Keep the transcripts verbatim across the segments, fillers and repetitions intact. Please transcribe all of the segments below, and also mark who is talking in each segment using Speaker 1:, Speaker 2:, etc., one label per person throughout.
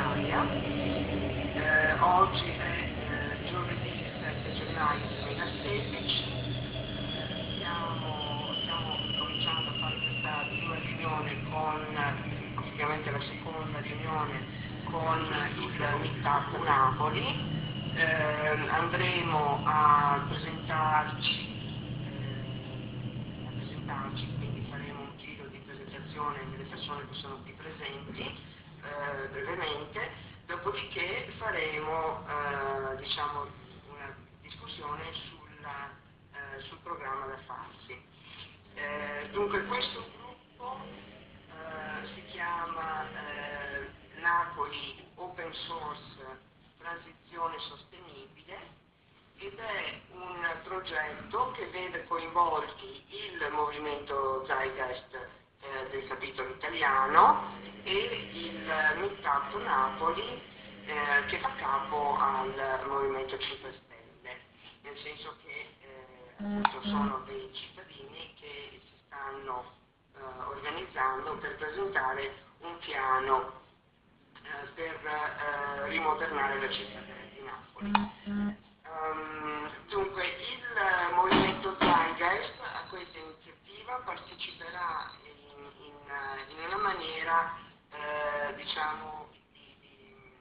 Speaker 1: Italia. Eh, oggi è eh, giovedì sette gennaio duemilasedici. Eh, stiamo, stiamo cominciando a fare questa prima riunione con, ovviamente la seconda riunione con il Meetup Napoli. Eh, andremo a presentarci, eh, a presentarci, quindi faremo un giro di presentazione delle persone che sono qui presenti, eh, brevemente, dopodiché faremo eh, diciamo, una discussione sulla, eh, sul programma da farsi. Eh, dunque questo gruppo eh, si chiama eh, Napoli Open Source Transizione Sostenibile ed è un progetto che vede coinvolti il movimento Zeitgeist eh, del capitolo italiano e il Meetup Napoli eh, che fa capo al Movimento cinque Stelle, nel senso che eh, appunto sono dei cittadini che si stanno eh, organizzando per presentare un piano per eh, rimodernare la città di Napoli. Um, dunque, il movimento Zeitgeist a questa iniziativa parteciperà in, in, in una maniera, eh, diciamo, di, di,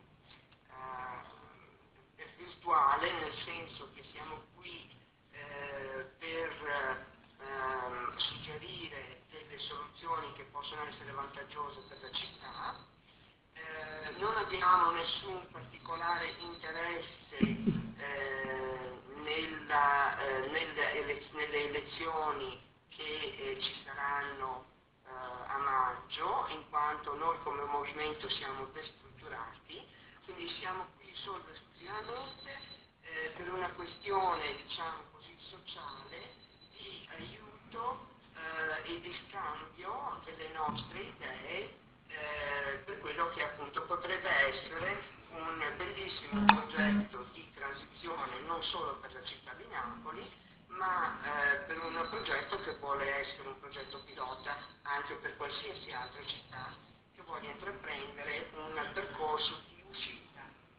Speaker 1: uh, virtuale, nel senso che siamo qui eh, per eh, suggerire delle soluzioni che possono essere vantaggiose per la città. Eh, non abbiamo nessun particolare interesse eh, nella, eh, nelle, ele nelle elezioni che eh, ci saranno eh, a maggio, in quanto noi come movimento siamo destrutturati, quindi siamo qui solo esclusivamente eh, per una questione, diciamo così, sociale, di aiuto eh, e di scambio delle nostre idee Eh, per quello che appunto potrebbe essere un bellissimo progetto di transizione non solo per la città di Napoli, ma eh, per un progetto che vuole essere un progetto pilota anche per qualsiasi altra città che voglia intraprendere un percorso di uscita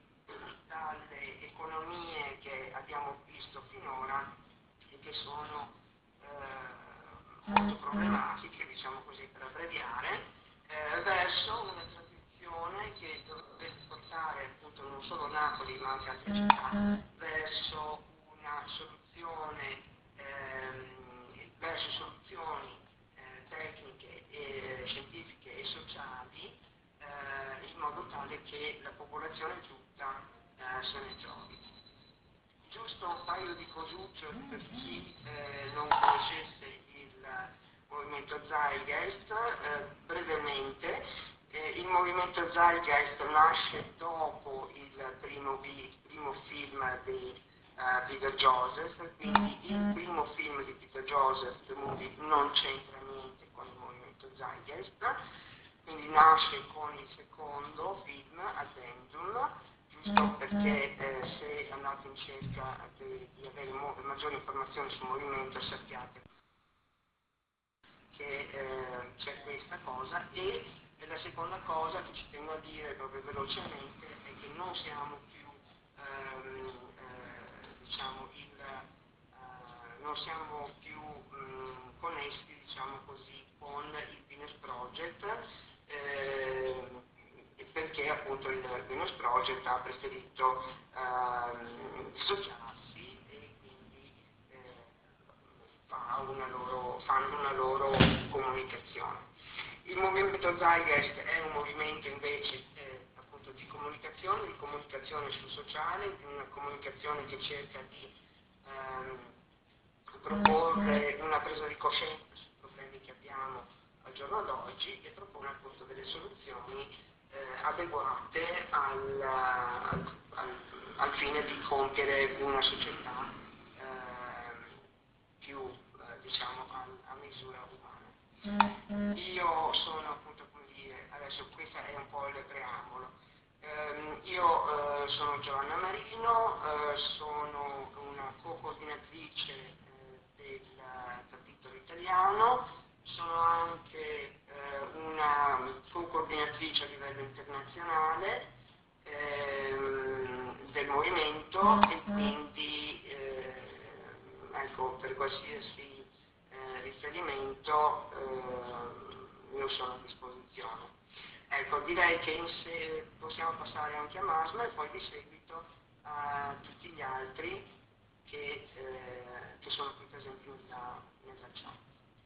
Speaker 1: dalle economie che abbiamo visto finora e che sono eh, molto problematiche, diciamo così per abbreviare, Eh, verso una transizione che dovrebbe portare appunto non solo Napoli ma anche altre città verso una soluzione, ehm, verso soluzioni eh, tecniche, e, scientifiche e sociali eh, in modo tale che la popolazione tutta eh, se ne giovi. Giusto un paio di cosucce per chi eh, non conoscesse il movimento Zeitgeist, eh, brevemente. Eh, il movimento Zeitgeist nasce dopo il primo, il primo film di uh, Peter Joseph, quindi il primo film di Peter Joseph, The Movie, non c'entra niente con il movimento Zeitgeist, quindi nasce con il secondo film, Addendum, giusto perché eh, se andate in cerca di, di avere maggiori informazioni sul movimento sappiate che eh, c'è questa cosa. E la seconda cosa che ci tengo a dire proprio velocemente è che non siamo più ehm, eh, diciamo il, eh, non siamo più mh, connessi, diciamo così, con il Venus Project eh, perché appunto il Venus Project ha preferito ehm, dissociarsi e quindi eh, fa una loro, fanno una loro comunicazione. Il movimento Zeitgeist è un movimento invece eh, appunto di comunicazione, di comunicazione sul sociale, di una comunicazione che cerca di ehm, proporre una presa di coscienza sui problemi che abbiamo al giorno d'oggi e propone appunto delle soluzioni eh, adeguate al, al, al, al fine di compiere una società eh, più eh, diciamo a, a misura umana. Io sono appunto, come dire, adesso questa è un po' il preambolo. Eh, io eh, sono Giovanna Marino, eh, sono una co-coordinatrice eh, del capitolo italiano, sono anche eh, una co-coordinatrice a livello internazionale del movimento e quindi eh, ecco, per qualsiasi eh, riferimento eh, io sono a disposizione. Ecco, direi che in se possiamo passare anche a Masma e poi di seguito a tutti gli altri che, eh, che sono qui presenti nella, nella chat.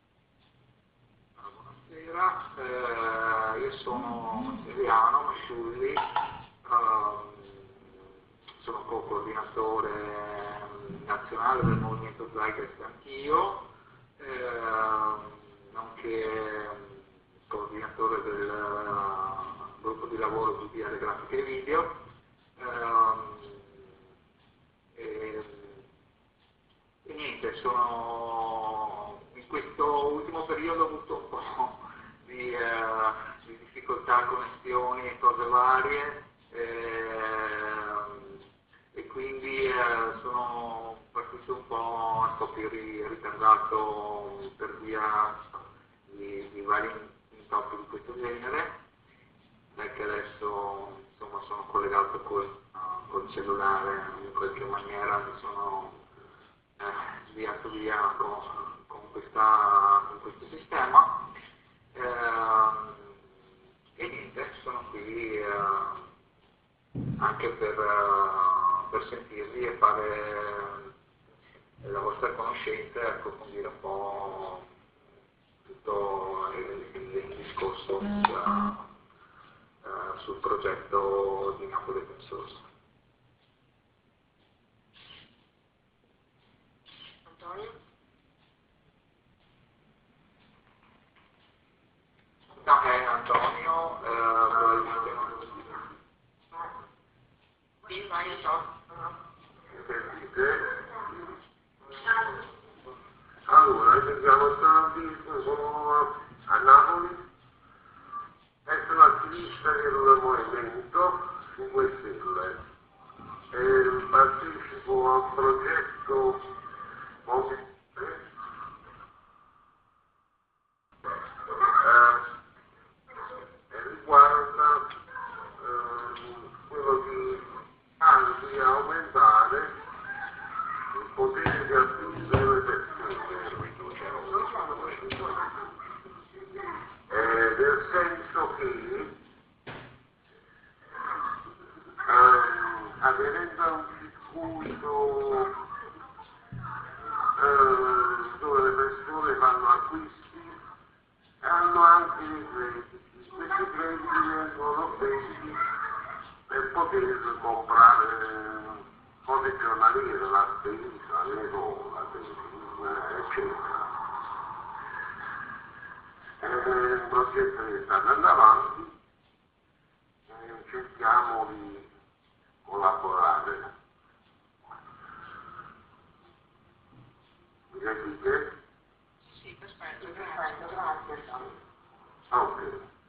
Speaker 2: Buonasera, eh, io sono Massimiliano Masciulli, eh, sono co-coordinatore nazionale del Movimento Zeitgeist anch'io, eh, nonché coordinatore del uh, gruppo di lavoro di Viale Grafica e Video. Eh, e, e niente, sono in questo ultimo periodo ho avuto un po' di, uh, di difficoltà, connessioni e cose varie, eh, e quindi uh, sono partito un po', un po' più ritardato per via di, di vari intoppi di questo genere, perché adesso insomma sono collegato col, uh, col cellulare, in qualche maniera mi sono eh, sviato via con, con, questa, con questo sistema, eh, e niente, sono qui eh, anche per, uh, per sentirvi e fare la vostra conoscenza e approfondire un po' tutto il, il, il discorso sul, uh, sul progetto di Napoli Open Source.
Speaker 1: Antonio?
Speaker 2: No, è Antonio, eh, probabilmente non lo dico.
Speaker 1: Sì, vai, Antonio.
Speaker 2: Sentite? Allora, siamo stati, sono a Napoli, e sono attivista del movimento cinque Stelle e partecipo a un progetto Movimento e riguarda eh, quello di anzi aumentare il potere di acquisto delle persone, eh, nel senso che ehm, aderendo a un circuito eh, dove le persone fanno acquisti e hanno anche dei crediti. Questi crediti vengono spesi per poter comprare cose giornaliere, la spesa, l'euro, la benzina, eccetera. E il progetto che sta andando avanti e cerchiamo di collaborare. Mi sentite?
Speaker 1: Sì, perfetto, grazie. Grazie.
Speaker 2: Ok.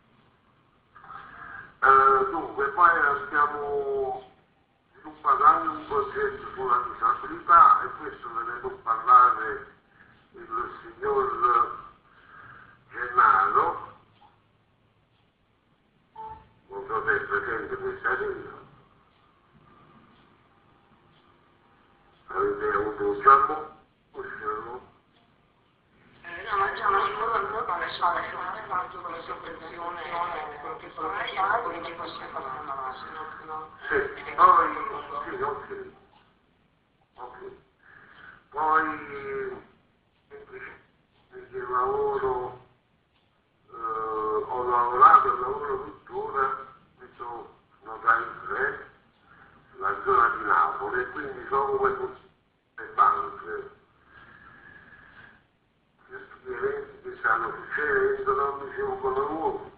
Speaker 2: Uh, dunque, poi stiamo sviluppando un progetto sulla disabilità e questo ve ne può parlare il signor Gennaro, non so se è presente questa sera. Avete avuto già conoscerlo?
Speaker 1: Eh, no, ma già, ma non non vale solo fatto con la sovvenzione, quello che fai, e poi che passiamo avanti, se no, no.
Speaker 2: Sì, poi, sì, ok, ok. Poi, semplicemente lavoro, eh, ho lavorato e lavoro tuttora, questo notarile, la zona di Napoli, e quindi so come funzionano le banche. Gli eventi che stanno succedendo non mi si occupano nuovo.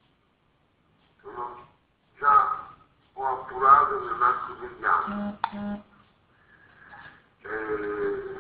Speaker 2: Sono già ho appurato nell'arco degli anni. E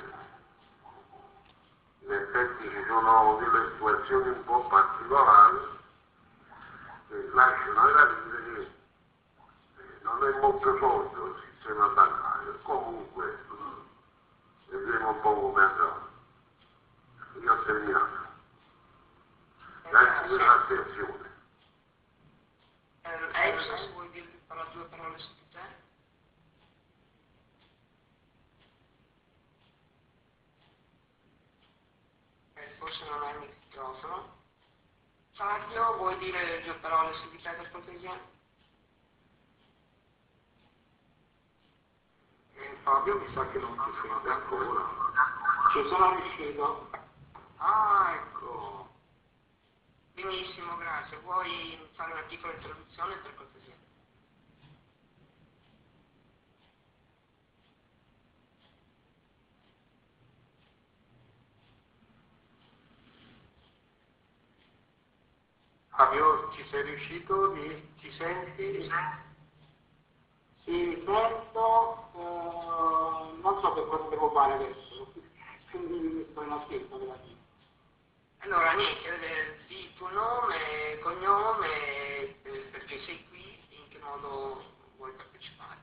Speaker 2: in effetti ci sono delle situazioni un po' particolari che lasciano capire che non è molto solido il sistema bancario. Comunque vedremo un po' come andrà. Io ho terminato. Grazie per l'attenzione.
Speaker 1: Elsa, se vuoi dire parola, due parole su di te? forse non hai il microfono. Fabio, vuoi dire due parole su di te per cortesia?
Speaker 2: Eh, Fabio mi sa che non ti sente ancora. Ci sono riuscito. Ah, ecco.
Speaker 1: Benissimo, grazie. Vuoi fare una piccola introduzione per cortesia?
Speaker 2: Fabio, ci sei riuscito? Ci senti? Sì, sento, eh, non so che cosa devo fare adesso, quindi sto in attesa della vita.
Speaker 1: Allora, niente, eh, di il tuo nome, cognome, eh, perché sei qui, in che modo vuoi partecipare?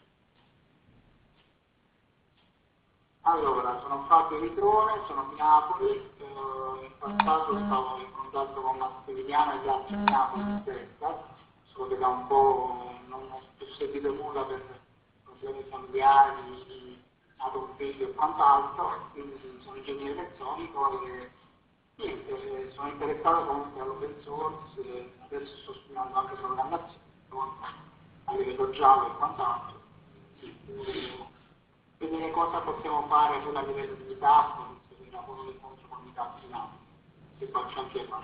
Speaker 2: Allora, sono Fabio Vitrone, sono di Napoli, eh, in passato stavo in contatto con Massimiliano e gli altri di Napoli stessa, solo che da un po' non ho più seguito nulla per problemi familiari, nato un figlio e quant'altro, quindi sono ingegnere elettronico e niente, sono interessato comunque all'open source, e adesso sto studiando anche programmazione a livello Java e quant'altro. Sì, quindi, vedere cosa possiamo fare pure a livello di meetup, visto che lavoro incontro con meetup di Napoli, che faccio anche qua.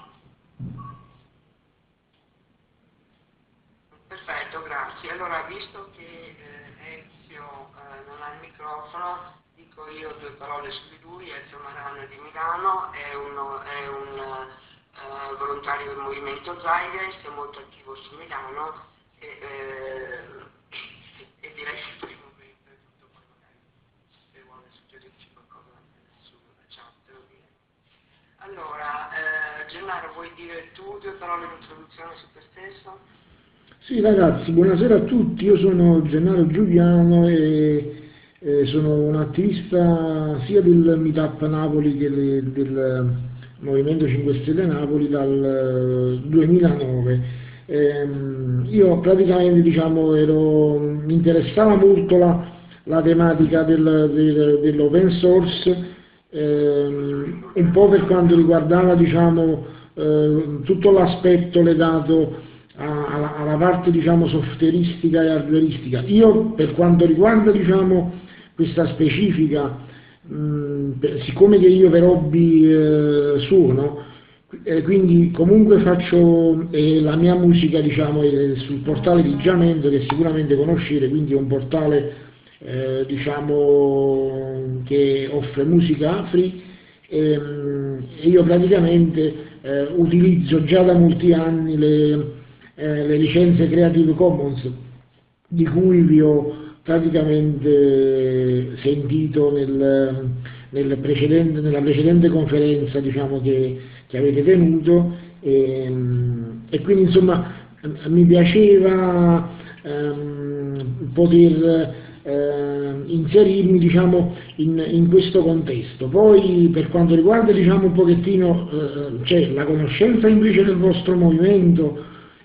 Speaker 1: Perfetto, grazie. Allora, visto che eh, Ezio eh, non ha il microfono, dico io due parole su di lui. Ezio Marano è di Milano, è, uno, è un uh, volontario del movimento Zeitgeist, è molto attivo su Milano e, eh, e direi che per il momento è tutto. Poi magari se vuole suggerirci qualcosa sulla chat, lo dire. Allora, eh, Gennaro, vuoi dire tu due parole di introduzione su te stesso?
Speaker 3: Sì ragazzi, buonasera a tutti, io sono Gennaro Giuliano e eh, sono un attivista sia del Meetup Napoli che le, del Movimento cinque Stelle Napoli dal duemilanove. Ehm, io praticamente diciamo, ero, mi interessava molto la, la tematica del, del, dell'open source, ehm, un po' per quanto riguardava diciamo, eh, tutto l'aspetto legato alla, alla parte diciamo softwareistica e hardwareistica. Io per quanto riguarda diciamo questa specifica, mh, per, siccome che io per hobby eh, suono, eh, quindi comunque faccio eh, la mia musica diciamo è sul portale di Jamendo, che sicuramente conoscete, quindi è un portale eh, diciamo che offre musica free e, e io praticamente eh, utilizzo già da molti anni le Eh, le licenze Creative Commons, di cui vi ho praticamente sentito nel, nel precedente, nella precedente conferenza diciamo, che, che avete tenuto e, e quindi insomma mi piaceva ehm, poter eh, inserirmi diciamo, in, in questo contesto. Poi per quanto riguarda diciamo, un pochettino eh, cioè, la conoscenza invece del vostro movimento,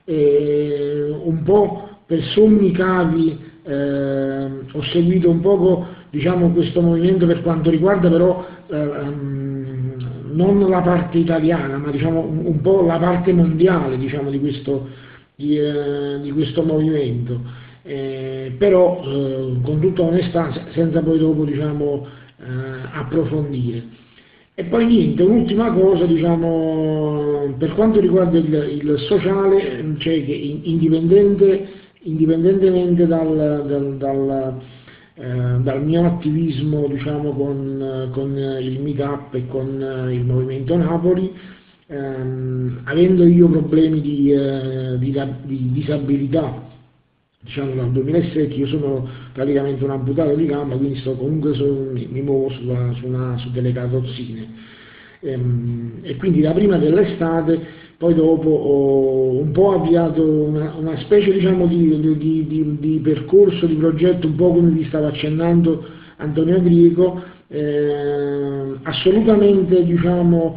Speaker 3: Eh, un po' per sommi cavi eh, ho seguito un poco diciamo, questo movimento per quanto riguarda però eh, um, non la parte italiana ma diciamo, un, un po' la parte mondiale diciamo, di, questo, di, eh, di questo movimento, eh, però eh, con tutta onestà senza poi dopo diciamo, eh, approfondire. E poi niente, un'ultima cosa, diciamo, per quanto riguarda il, il sociale, cioè che indipendente, indipendentemente dal, dal, dal, eh, dal mio attivismo diciamo, con, con il Meetup e con il Movimento Napoli, ehm, avendo io problemi di, eh, di, di disabilità, diciamo dal duemilasette, io sono praticamente un amputato di gamba, quindi sto comunque su, mi, mi muovo sulla, su, una, su delle carrozzine ehm, e quindi da prima dell'estate poi dopo ho un po' avviato una, una specie diciamo, di, di, di, di percorso, di progetto un po' come vi stava accennando Antonio Grieco, eh, assolutamente diciamo,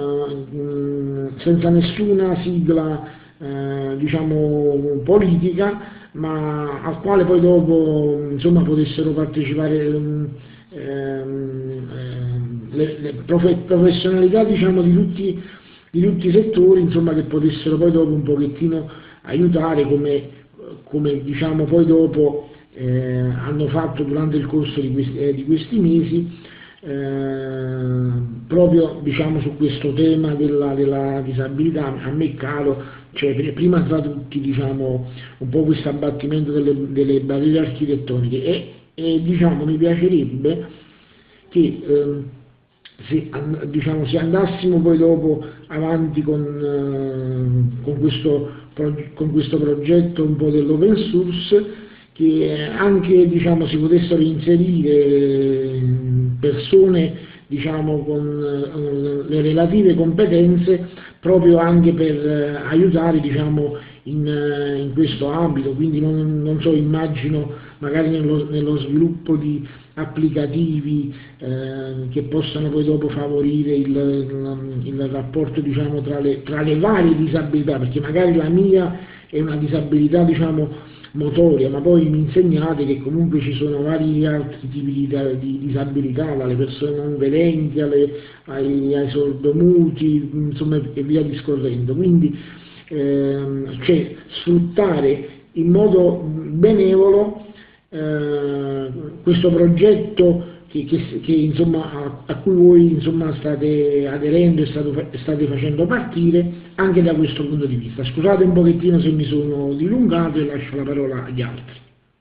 Speaker 3: eh, senza nessuna sigla eh, diciamo, politica, ma al quale poi dopo insomma, potessero partecipare ehm, ehm, le, le profe, professionalità diciamo, di, tutti, di tutti i settori, insomma, che potessero poi dopo un pochettino aiutare come, come diciamo, poi dopo eh, hanno fatto durante il corso di questi, eh, di questi mesi, eh, proprio diciamo, su questo tema della, della disabilità. A me è caro, cioè, prima tra tutti diciamo, un po' questo abbattimento delle, delle barriere architettoniche e, e diciamo, mi piacerebbe che eh, se, diciamo, se andassimo poi dopo avanti con, eh, con, questo, con questo progetto un po' dell'open source, che anche diciamo, si potessero inserire persone diciamo, con le relative competenze proprio anche per aiutare diciamo, in, in questo ambito, quindi non, non so, immagino magari nello, nello sviluppo di applicativi eh, che possano poi dopo favorire il, il, il rapporto diciamo, tra, le, tra le varie disabilità, perché magari la mia è una disabilità diciamo, motoria, ma poi mi insegnate che comunque ci sono vari altri tipi di, di disabilità, dalle persone non vedenti alle, ai, ai sordomuti, insomma, e via discorrendo. Quindi ehm, cioè, sfruttare in modo benevolo eh, questo progetto che, che, che, insomma, a, a cui voi insomma, state aderendo e state, state facendo partire anche da questo punto di vista. Scusate un pochettino se mi sono dilungato e lascio la parola agli altri.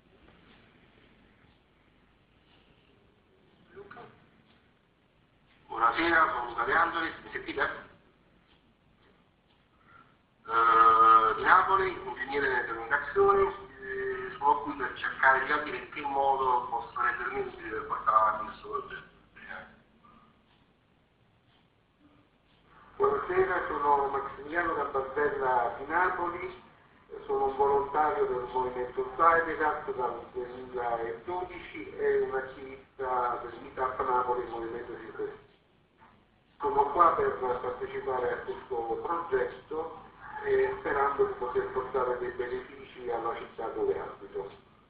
Speaker 4: Luca. Buonasera, sono Luca De Angeli, mi sentite? Uh, di Napoli, ingegnere nelle comunicazioni, eh, sono qui per cercare di capire in che modo posso rendermi utile per portare avanti questo progetto.
Speaker 2: Buonasera, sono Massimiliano Campastella di Napoli, sono un volontario del movimento Zeitgeist dal duemiladodici e un attivista del Meetup Napoli, movimento Cirque. Sono qua per partecipare a questo progetto e sperando di poter portare dei benefici alla città dove abito.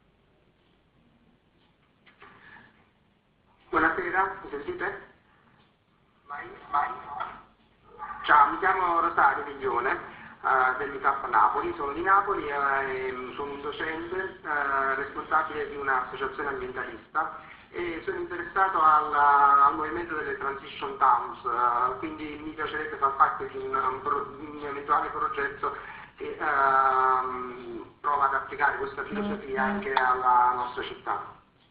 Speaker 4: Buonasera, mi sentite? Vai, vai. Ciao, mi chiamo Rosario Viglione uh, del Meetup Napoli, sono di Napoli e uh, sono un docente uh, responsabile di un'associazione ambientalista e sono interessato alla, al movimento delle transition towns, uh, quindi mi piacerebbe far parte di un, un, pro, un eventuale progetto che uh, prova ad applicare questa filosofia anche alla nostra città.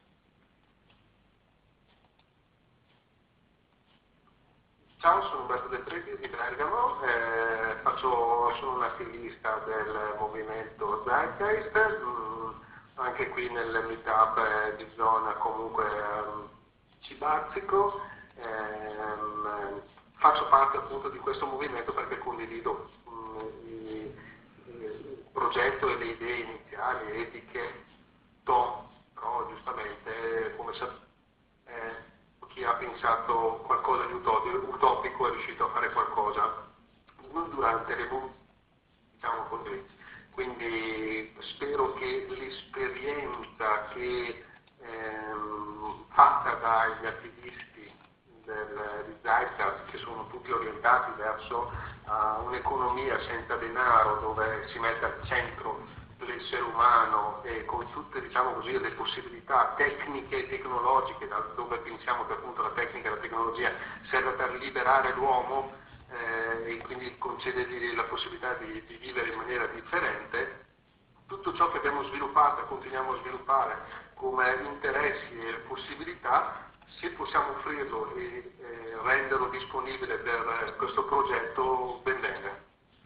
Speaker 2: Ciao, sono Umberto De Preti di Bergamo, eh, faccio, sono un attivista del movimento Zeitgeist, mh, anche qui nel meetup eh, di zona comunque um, ci bazzico, ehm, faccio parte appunto di questo movimento perché condivido mh, il, il progetto e le idee iniziali, etiche, to, però giustamente come sapete eh, chi ha pensato qualcosa di utopico è riuscito a fare qualcosa durante l'evoluzione, diciamo così. Quindi spero che l'esperienza che ehm, fatta dagli attivisti del, di Zeitgeist, che sono tutti orientati verso uh, un'economia senza denaro, dove si mette al centro l'essere umano e con tutte, diciamo così, le possibilità tecniche e tecnologiche, da dove pensiamo che appunto la tecnica e la tecnologia serve per liberare l'uomo eh, e quindi concedergli la possibilità di, di vivere in maniera differente, tutto ciò che abbiamo sviluppato e continuiamo a sviluppare come interessi e possibilità, se possiamo offrirlo e eh, renderlo disponibile per questo progetto, ben venga.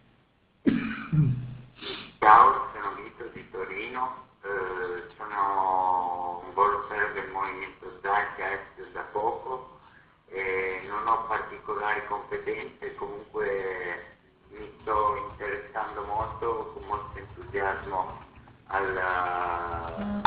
Speaker 5: Ciao, sono Vito di Torino, eh, sono un volontario del movimento Zeitgeist da poco e non ho particolari competenze, comunque mi sto interessando molto, con molto entusiasmo alla,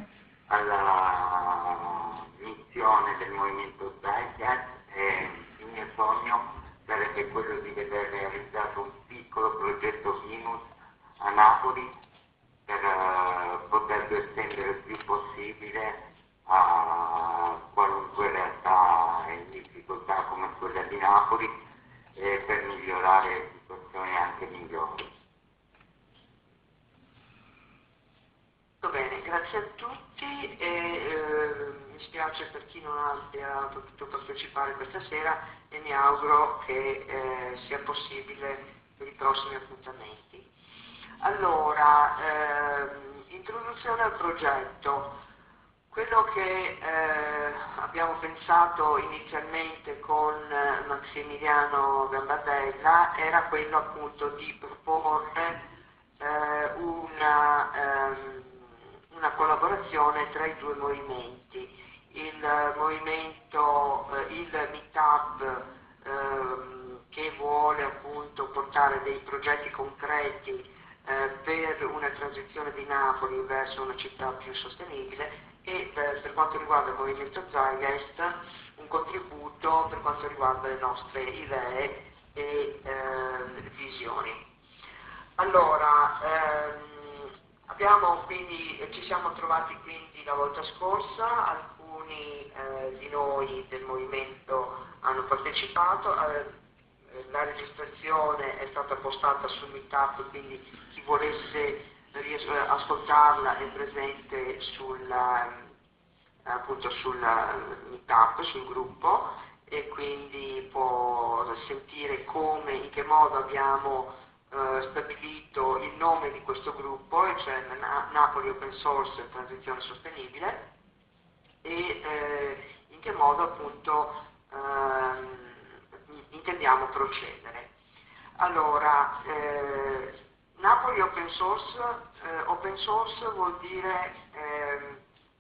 Speaker 5: alla missione del movimento Zeitgeist e il mio sogno sarebbe quello di vedere realizzato un piccolo progetto Minus a Napoli per uh, poterlo estendere il più possibile a qualunque realtà in difficoltà quella di Napoli, eh, per migliorare situazioni anche migliori.
Speaker 1: Va bene, grazie a tutti e eh, mi spiace per chi non abbia potuto partecipare questa sera e mi auguro che eh, sia possibile per i prossimi appuntamenti. Allora, ehm, introduzione al progetto. Quello che eh, abbiamo pensato inizialmente con eh, Massimiliano Gambardella era quello appunto di proporre eh, una, ehm, una collaborazione tra i due movimenti, il movimento, eh, il Meetup ehm, che vuole appunto portare dei progetti concreti eh, per una transizione di Napoli verso una città più sostenibile, e per, per quanto riguarda il movimento Zeitgeist un contributo per quanto riguarda le nostre idee e eh, visioni. Allora, ehm, abbiamo quindi, ci siamo trovati quindi la volta scorsa, alcuni eh, di noi del movimento hanno partecipato, eh, la registrazione è stata postata sul Meetup, quindi chi volesse ascoltarla è presente sul, appunto sul Meetup, sul gruppo, e quindi può sentire come, in che modo abbiamo eh, stabilito il nome di questo gruppo, cioè Napoli Open Source Transizione Sostenibile, e eh, in che modo appunto ehm, intendiamo procedere. Allora, eh, Napoli Open Source, eh, open source vuol dire eh,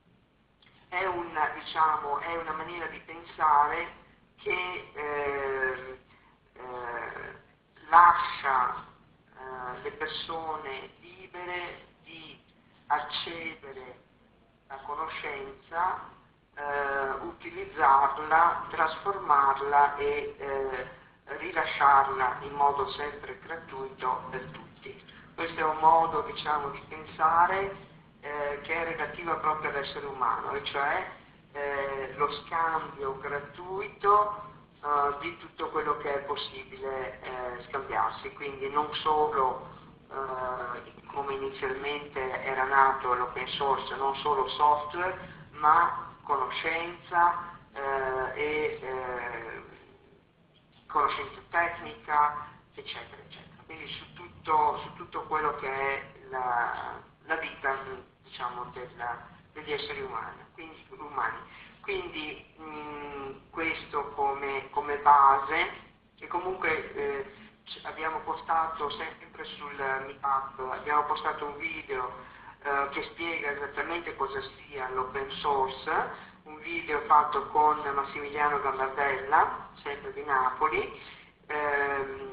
Speaker 1: è, una, diciamo, è una maniera di pensare che eh, eh, lascia eh, le persone libere di accedere a conoscenza, eh, utilizzarla, trasformarla e eh, rilasciarla in modo sempre gratuito per tutti. Questo è un modo, diciamo, di pensare eh, che è relativo proprio all'essere umano, e cioè eh, lo scambio gratuito eh, di tutto quello che è possibile eh, scambiarsi, quindi non solo eh, come inizialmente era nato l'open source, non solo software, ma conoscenza eh, e eh, conoscenza tecnica, eccetera, eccetera. Quindi su tutto, su tutto quello che è la, la vita, diciamo, della, degli esseri umani. Quindi, umani. Quindi mh, questo come, come base, e comunque eh, abbiamo postato sempre sul Meetup, abbiamo postato un video eh, che spiega esattamente cosa sia l'open source, un video fatto con Massimiliano Gambardella, sempre di Napoli, ehm,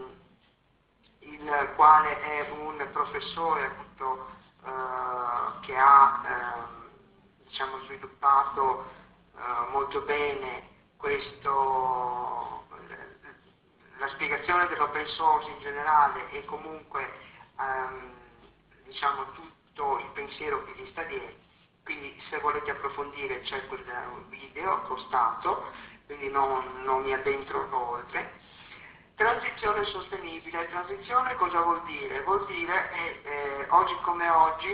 Speaker 1: il quale è un professore appunto eh, che ha eh, diciamo, sviluppato eh, molto bene questo, la spiegazione dell'open source in generale, e comunque ehm, diciamo, tutto il pensiero che gli sta dietro. Quindi se volete approfondire c'è quel video postato, quindi non, non mi addentro oltre. Transizione sostenibile. Transizione cosa vuol dire? Vuol dire che eh, oggi come oggi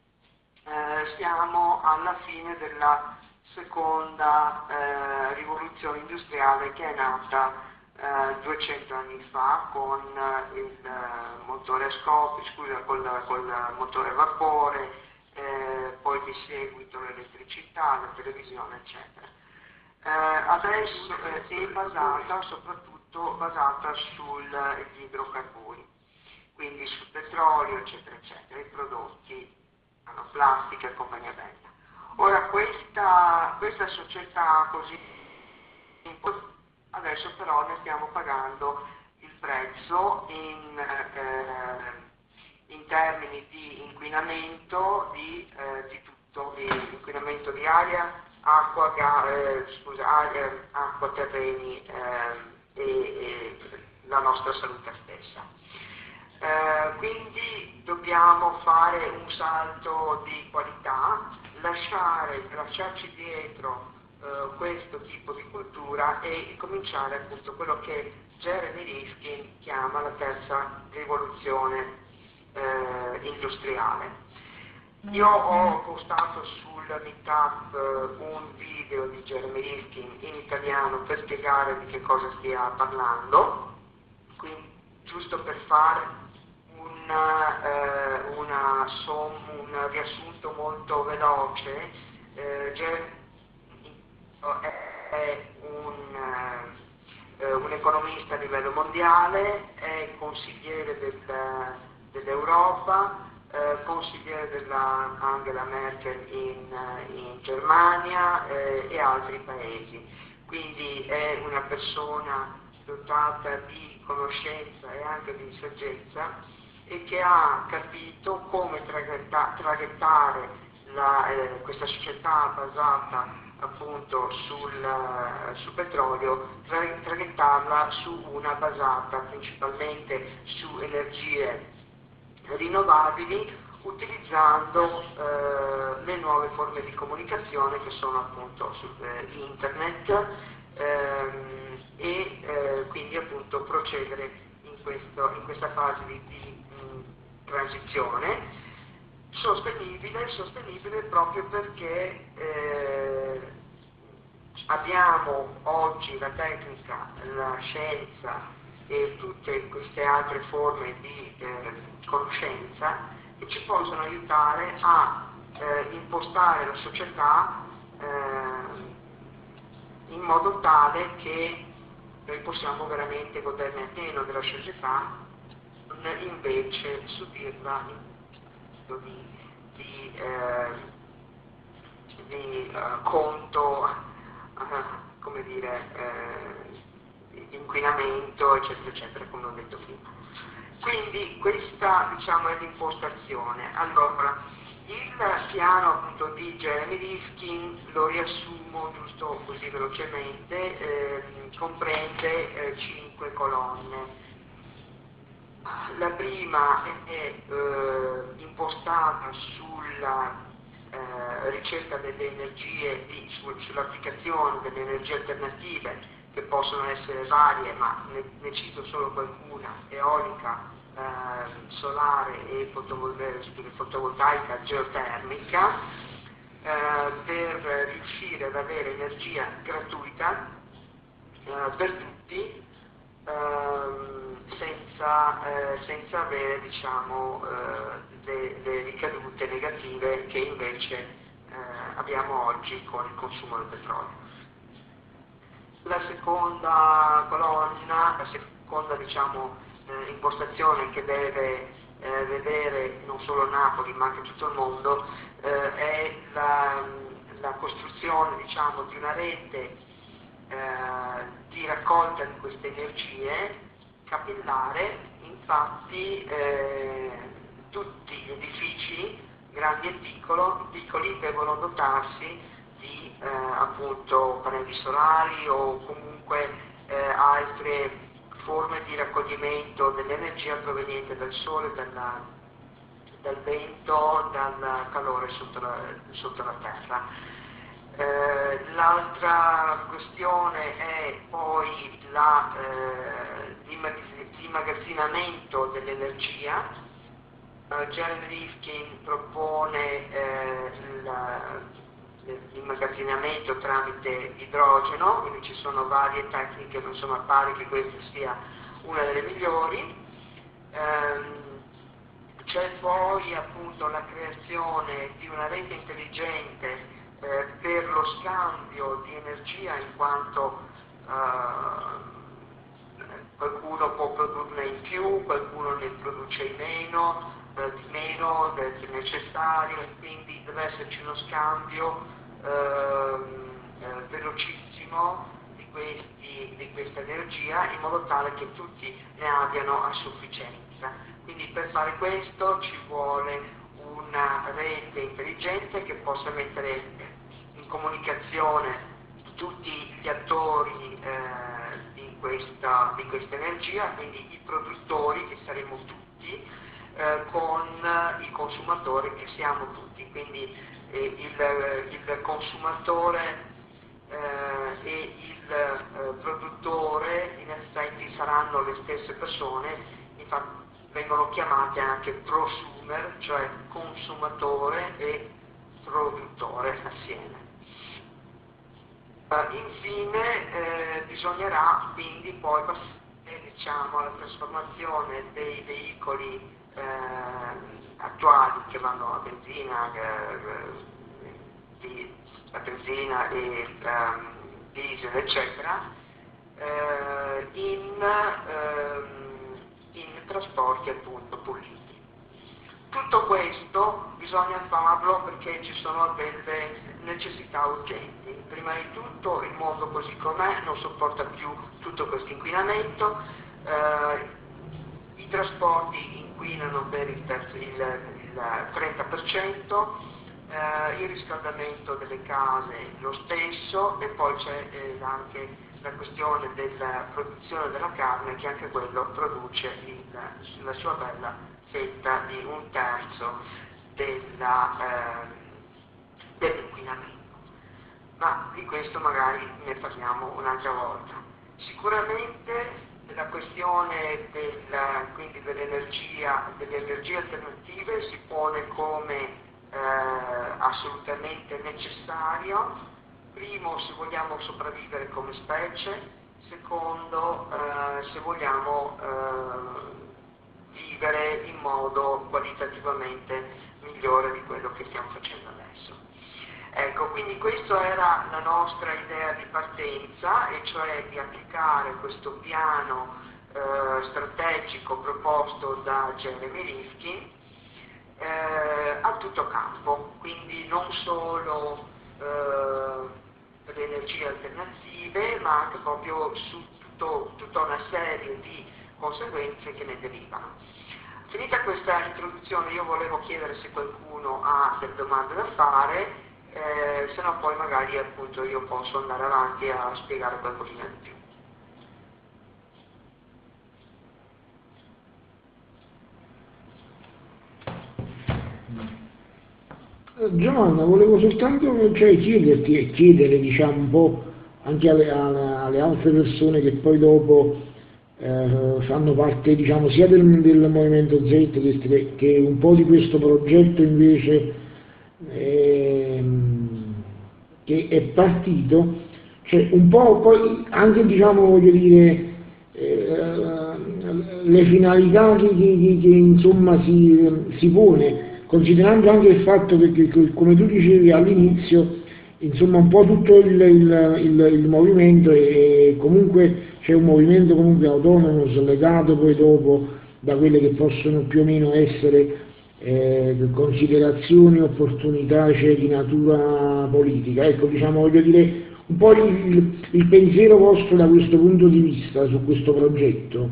Speaker 1: eh, siamo alla fine della seconda eh, rivoluzione industriale, che è nata eh, duecento anni fa con eh, il motore a scoppio, scusa, col, col motore a vapore, eh, poi di seguito l'elettricità, la televisione, eccetera. Eh, adesso eh, è basata soprattutto basata sugli idrocarburi, quindi sul petrolio, eccetera, eccetera, i prodotti, no, plastica e compagnia bella. Ora questa, questa società così, adesso però ne stiamo pagando il prezzo in, eh, in termini di inquinamento di, eh, di tutto, di inquinamento di aria, acqua, ga, eh, scusa, aria, acqua, terreni eh, e, e la nostra salute stessa. Eh, quindi dobbiamo fare un salto di qualità, lasciare, lasciarci dietro eh, questo tipo di cultura e cominciare appunto quello che Jeremy Rifkin chiama la terza rivoluzione eh, industriale. Io ho postato sul Meetup eh, un video di Jeremy Rifkin in italiano per spiegare di che cosa stia parlando, quindi giusto per fare una, eh, una som, un riassunto molto veloce. eh, Jeremy è, è un, eh, un economista a livello mondiale, è consigliere del, dell'Europa, Eh, consigliere della Angela Merkel in, in Germania eh, e altri paesi, quindi è una persona dotata di conoscenza e anche di saggezza e che ha capito come traghetta, traghettare la, eh, questa società basata appunto sul, sul petrolio, traghettarla su una basata principalmente su energie rinnovabili, utilizzando eh, le nuove forme di comunicazione che sono appunto su eh, internet ehm, e eh, quindi appunto procedere in, questo, in questa fase di, di mh, transizione sostenibile, sostenibile proprio perché eh, abbiamo oggi la tecnica, la scienza e tutte queste altre forme di eh, conoscenza che ci possono aiutare a eh, impostare la società eh, in modo tale che noi possiamo veramente goderne appieno della società, non invece subirla in di, di, eh, di eh, conto, eh, come dire, eh, inquinamento, eccetera, eccetera, come ho detto prima. Quindi questa, diciamo, è l'impostazione. Allora, il piano appunto di Jeremy Rifkin, lo riassumo giusto così velocemente, eh, comprende eh, cinque colonne. La prima è eh, impostata sulla eh, ricerca delle energie, di, su, sull'applicazione delle energie alternative, che possono essere varie, ma ne, ne cito solo qualcuna: eolica, eh, solare e fotovoltaica geotermica, eh, per riuscire ad avere energia gratuita eh, per tutti, eh, senza, eh, senza avere, diciamo, eh, le, le ricadute negative che invece eh, abbiamo oggi con il consumo del petrolio. La seconda colonna, la seconda, diciamo, eh, impostazione che deve eh, vedere non solo Napoli ma anche tutto il mondo eh, è la, la costruzione, diciamo, di una rete eh, di raccolta di queste energie capillare. Infatti eh, tutti gli edifici, grandi e piccolo, piccoli, devono dotarsi di eh, appunto pannelli solari o comunque eh, altre forme di raccoglimento dell'energia proveniente dal sole, dalla, dal vento, dal calore sotto la, sotto la terra. Eh, l'altra questione è poi la, eh, l'immagazzinamento dell'energia. Uh, Jeremy Rifkin propone eh, la, l'immagazzinamento tramite idrogeno, quindi ci sono varie tecniche, ma insomma pare che questa sia una delle migliori. Ehm, c'è poi appunto la creazione di una rete intelligente eh, per lo scambio di energia, in quanto eh, qualcuno può produrne in più, qualcuno ne produce in meno, eh, di meno del necessario, e quindi deve esserci uno scambio Ehm, eh, velocissimo di, questi, di questa energia, in modo tale che tutti ne abbiano a sufficienza. Quindi per fare questo ci vuole una rete intelligente che possa mettere in comunicazione tutti gli attori eh, di, questa, di questa energia, quindi i produttori, che saremo tutti, eh, con i consumatori, che siamo tutti. Quindi Il, il consumatore eh, e il eh, produttore in effetti saranno le stesse persone, infatti vengono chiamate anche prosumer, cioè consumatore e produttore assieme. Uh, infine eh, bisognerà quindi poi passare, diciamo, alla trasformazione dei veicoli eh, attuali che vanno a benzina, eh, di, a benzina e um, diesel eccetera, eh, in, eh, in trasporti appunto puliti. Tutto questo bisogna farlo perché ci sono delle necessità urgenti. Prima di tutto il mondo così com'è non sopporta più tutto questo inquinamento, eh, i trasporti inquinano per il, terzo, il, il trenta per cento, eh, il riscaldamento delle case lo stesso, e poi c'è eh, anche la questione della produzione della carne, che anche quello produce il, la sua bella fetta di un terzo della, eh, dell'inquinamento. Ma di questo magari ne parliamo un'altra volta. Sicuramente la questione della, quindi dell'energia, delle energie alternative si pone come eh, assolutamente necessario, primo se vogliamo sopravvivere come specie, secondo eh, se vogliamo eh, vivere in modo qualitativamente migliore di quello che stiamo facendo adesso. Ecco, quindi questa era la nostra idea di partenza, e cioè di applicare questo piano eh, strategico proposto da Jeremy Rifkin eh, a tutto campo, quindi non solo eh, le energie alternative, ma anche proprio su tutto, tutta una serie di conseguenze che ne derivano. Finita questa introduzione io volevo chiedere se qualcuno ha delle domande da fare, eh, se no poi magari appunto io posso andare avanti a spiegare qualcosina di più.
Speaker 3: Giovanna, volevo soltanto cioè, chiederti e chiedere diciamo, un po' anche alle, alle, alle altre persone che poi dopo eh, fanno parte diciamo, sia del, del Movimento Z che, che un po' di questo progetto invece eh, che è partito, cioè un po' poi anche diciamo, voglio dire, eh, le finalità che, che, che insomma si, si pone, considerando anche il fatto che, che come tu dicevi all'inizio, insomma un po' tutto il, il, il, il movimento e comunque c'è un movimento comunque autonomo, slegato poi dopo da quelle che possono più o meno essere eh, considerazioni, opportunità cioè, di natura politica. Ecco, diciamo, voglio dire, un po' il, il pensiero vostro da questo punto di vista su questo progetto.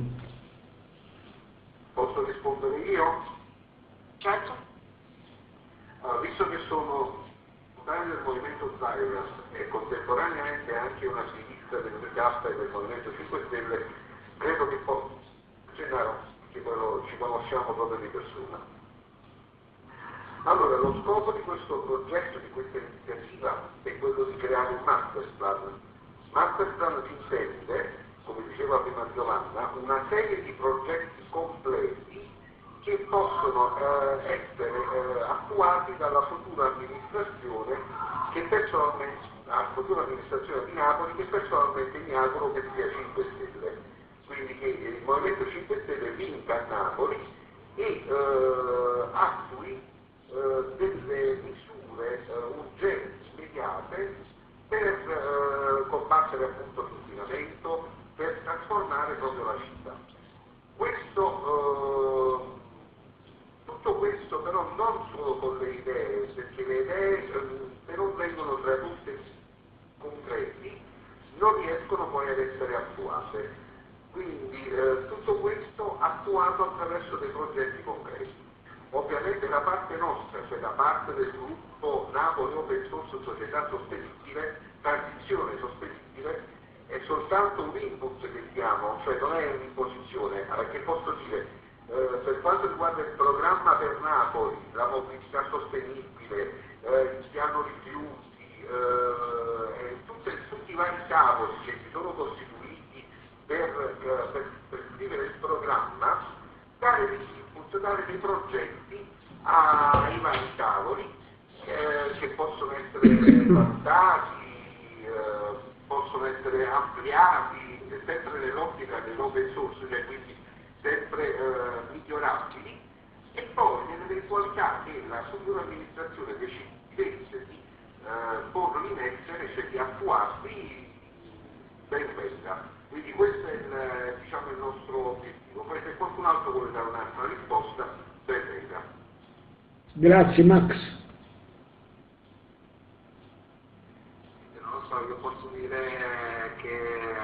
Speaker 2: Posso rispondere io?
Speaker 1: Certo.
Speaker 2: Uh, visto che sono parte del movimento Zaira e contemporaneamente anche una sinistra del M K e del Movimento cinque Stelle, credo che posso accennare che quello ci conosciamo proprio di persona. Allora, lo scopo di questo progetto, di questa iniziativa, è quello di creare un masterplan. Masterplan si intende, come diceva prima Giovanna, una serie di progetti completi che possono eh, essere eh, attuati dalla futura amministrazione, che personalmente, la futura amministrazione di Napoli, che personalmente mi auguro che sia cinque Stelle. Quindi che il Movimento cinque Stelle vinca a Napoli e eh, attui eh, delle misure eh, urgenti, immediate, per eh, combattere appunto l'inquinamento, per trasformare proprio la città. Questo eh, Tutto questo però non solo con le idee, perché le idee eh, se non vengono tradotte in concreti non riescono poi ad essere attuate. Quindi eh, tutto questo attuato attraverso dei progetti concreti. Ovviamente la parte nostra, cioè la parte del gruppo Napoli Open Source Società Sostenibile, Transizione Sostenibile, è soltanto un input che diamo, cioè non è un'imposizione, perché posso dire Eh, per quanto riguarda il programma per Napoli, la mobilità sostenibile, eh, il piano rifiuti, eh, tutto, vari tavoli che si sono costituiti per, eh, per, per scrivere il programma, dare degli input, dare dei progetti ai vari tavoli eh, che possono essere valutati, eh, possono essere ampliati, sempre nell'ottica dell'open source, cioè quindi sempre eh, migliorabili, e poi nell'eventualità che la futura amministrazione decidesse di eh, porlo in essere, cioè di attuarli, ben venga. Quindi questo è il, diciamo, il nostro obiettivo. Poi se qualcun altro vuole dare un'altra risposta, ben venga.
Speaker 3: Grazie Max.
Speaker 2: Non lo so, io posso dire che,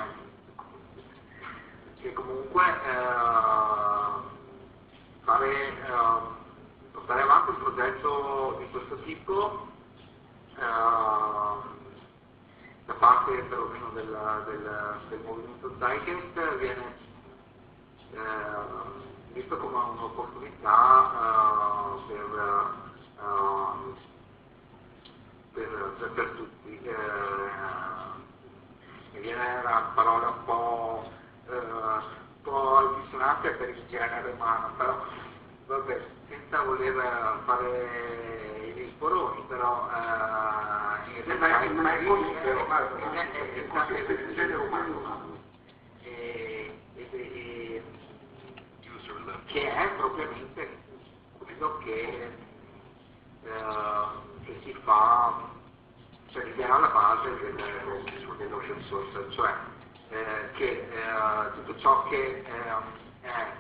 Speaker 2: che comunque eh, fare, eh, portare avanti un progetto di questo tipo eh, da parte perlomeno del, del, del movimento Zeitgeist viene eh, visto come un'opportunità uh, per, uh, per, per, per tutti. Eh, mi viene una parola un po', uh, un po' altisonante per il genere umano, però vabbè, senza voler fare i risporoni, però uh, in realtà è il genere umano. Che è propriamente quello che, eh, che si fa, cioè che viene alla base del, dell'open source, cioè eh, che eh, tutto ciò che eh, è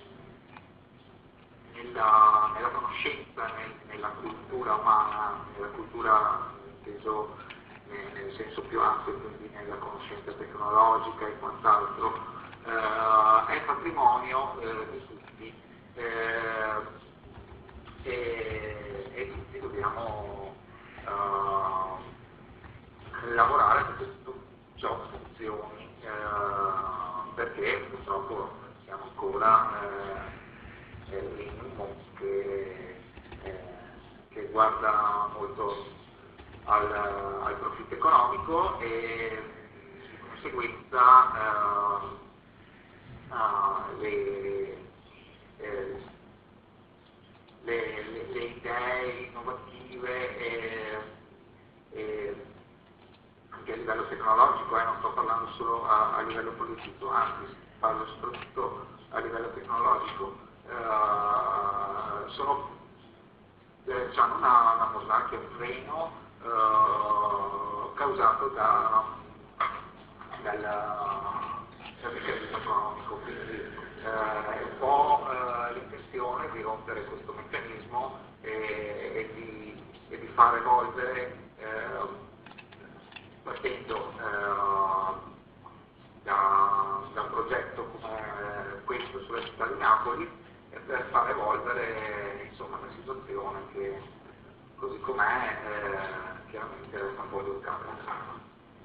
Speaker 2: nella, nella conoscenza, nel, nella cultura umana, nella cultura inteso nel, nel senso più ampio, quindi nella conoscenza tecnologica e quant'altro, eh, è patrimonio eh, di tutti. Eh, e, e tutti dobbiamo uh, lavorare perché tutto ciò funzioni, uh, perché purtroppo siamo ancora uh, in un mondo che, eh, che guarda molto al, al profitto economico e di conseguenza uh, uh, le Eh, le, le, le idee innovative e, e anche a livello tecnologico, eh, non sto parlando solo a, a livello politico, anzi parlo soprattutto a livello tecnologico, eh, sono, eh, hanno una, una mosaica, un freno eh, causato da, dal, dal meccanismo economico, quindi è eh, un po' eh, l'intenzione di rompere questo meccanismo e, e, di, e di far evolvere, eh, partendo eh, da, da un progetto come questo sulla città di Napoli, e per far evolvere insomma, una situazione che così com'è eh, chiaramente resta un po' educata.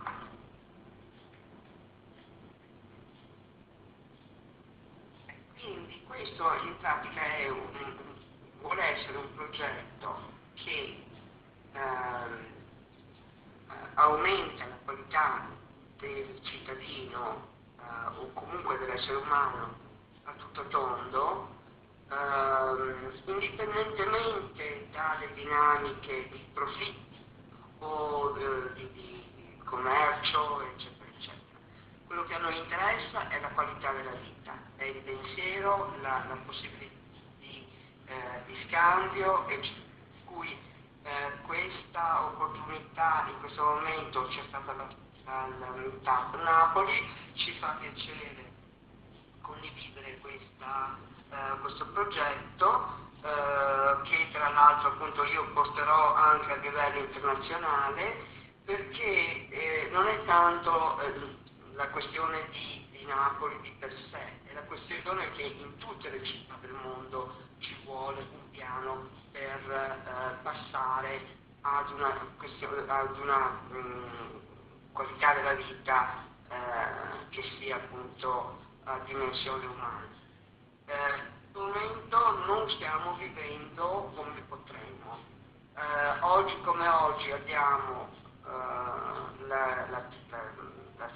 Speaker 1: Quindi questo in pratica è un, vuole essere un progetto che ehm, aumenta la qualità del cittadino eh, o comunque dell'essere umano a tutto tondo, ehm, indipendentemente dalle dinamiche di profitto o eh, di, di, di commercio, eccetera, eccetera. Quello che a noi interessa è la qualità della vita, è il pensiero, la, la possibilità di, eh, di scambio, e cui eh, questa opportunità in questo momento c'è stata la, la, la Meetup Napoli, ci fa piacere condividere questa, eh, questo progetto eh, che tra l'altro appunto io porterò anche a livello internazionale, perché eh, non è tanto eh, la questione di, di Napoli di per sé, è la questione che in tutte le città del mondo ci vuole un piano per eh, passare ad una, questione, ad una mh, qualità della vita eh, che sia appunto a dimensione umana. Eh, in questo momento non stiamo vivendo come potremmo. Eh, oggi come oggi abbiamo eh, la, la, la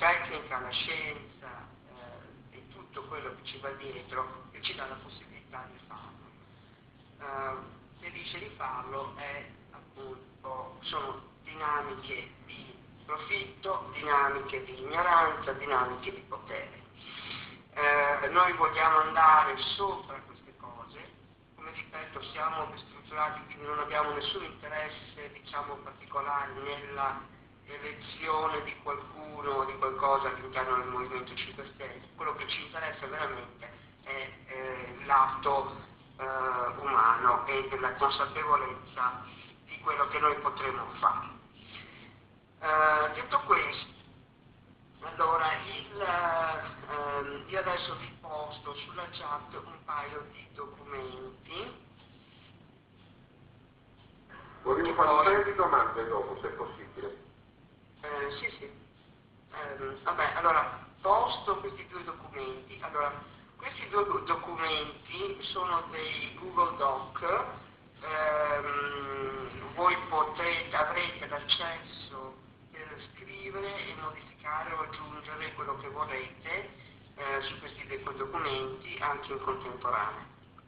Speaker 1: tecnica, la scienza eh, e tutto quello che ci va dietro che ci dà la possibilità di farlo. Eh, felice di farlo è appunto, sono dinamiche di profitto, dinamiche di ignoranza, dinamiche di potere. Eh, noi vogliamo andare sopra queste cose, come ripeto siamo strutturati, quindi non abbiamo nessun interesse diciamo particolare nella elezione di qualcuno o di qualcosa all'interno del Movimento cinque Stelle. Quello che ci interessa veramente è eh, il lato eh, umano e della consapevolezza di quello che noi potremo fare. Eh, detto questo, allora il, ehm, io adesso vi posto sulla chat un paio di documenti.
Speaker 6: Volevo fare un paio di domande dopo, se è possibile.
Speaker 1: Eh, sì, sì. Eh, vabbè, allora, posto questi due documenti. Allora, questi due documenti sono dei Google Doc. Ehm, voi potete, avrete l'accesso per scrivere e modificare o aggiungere quello che vorrete eh, su questi due documenti anche in contemporanea.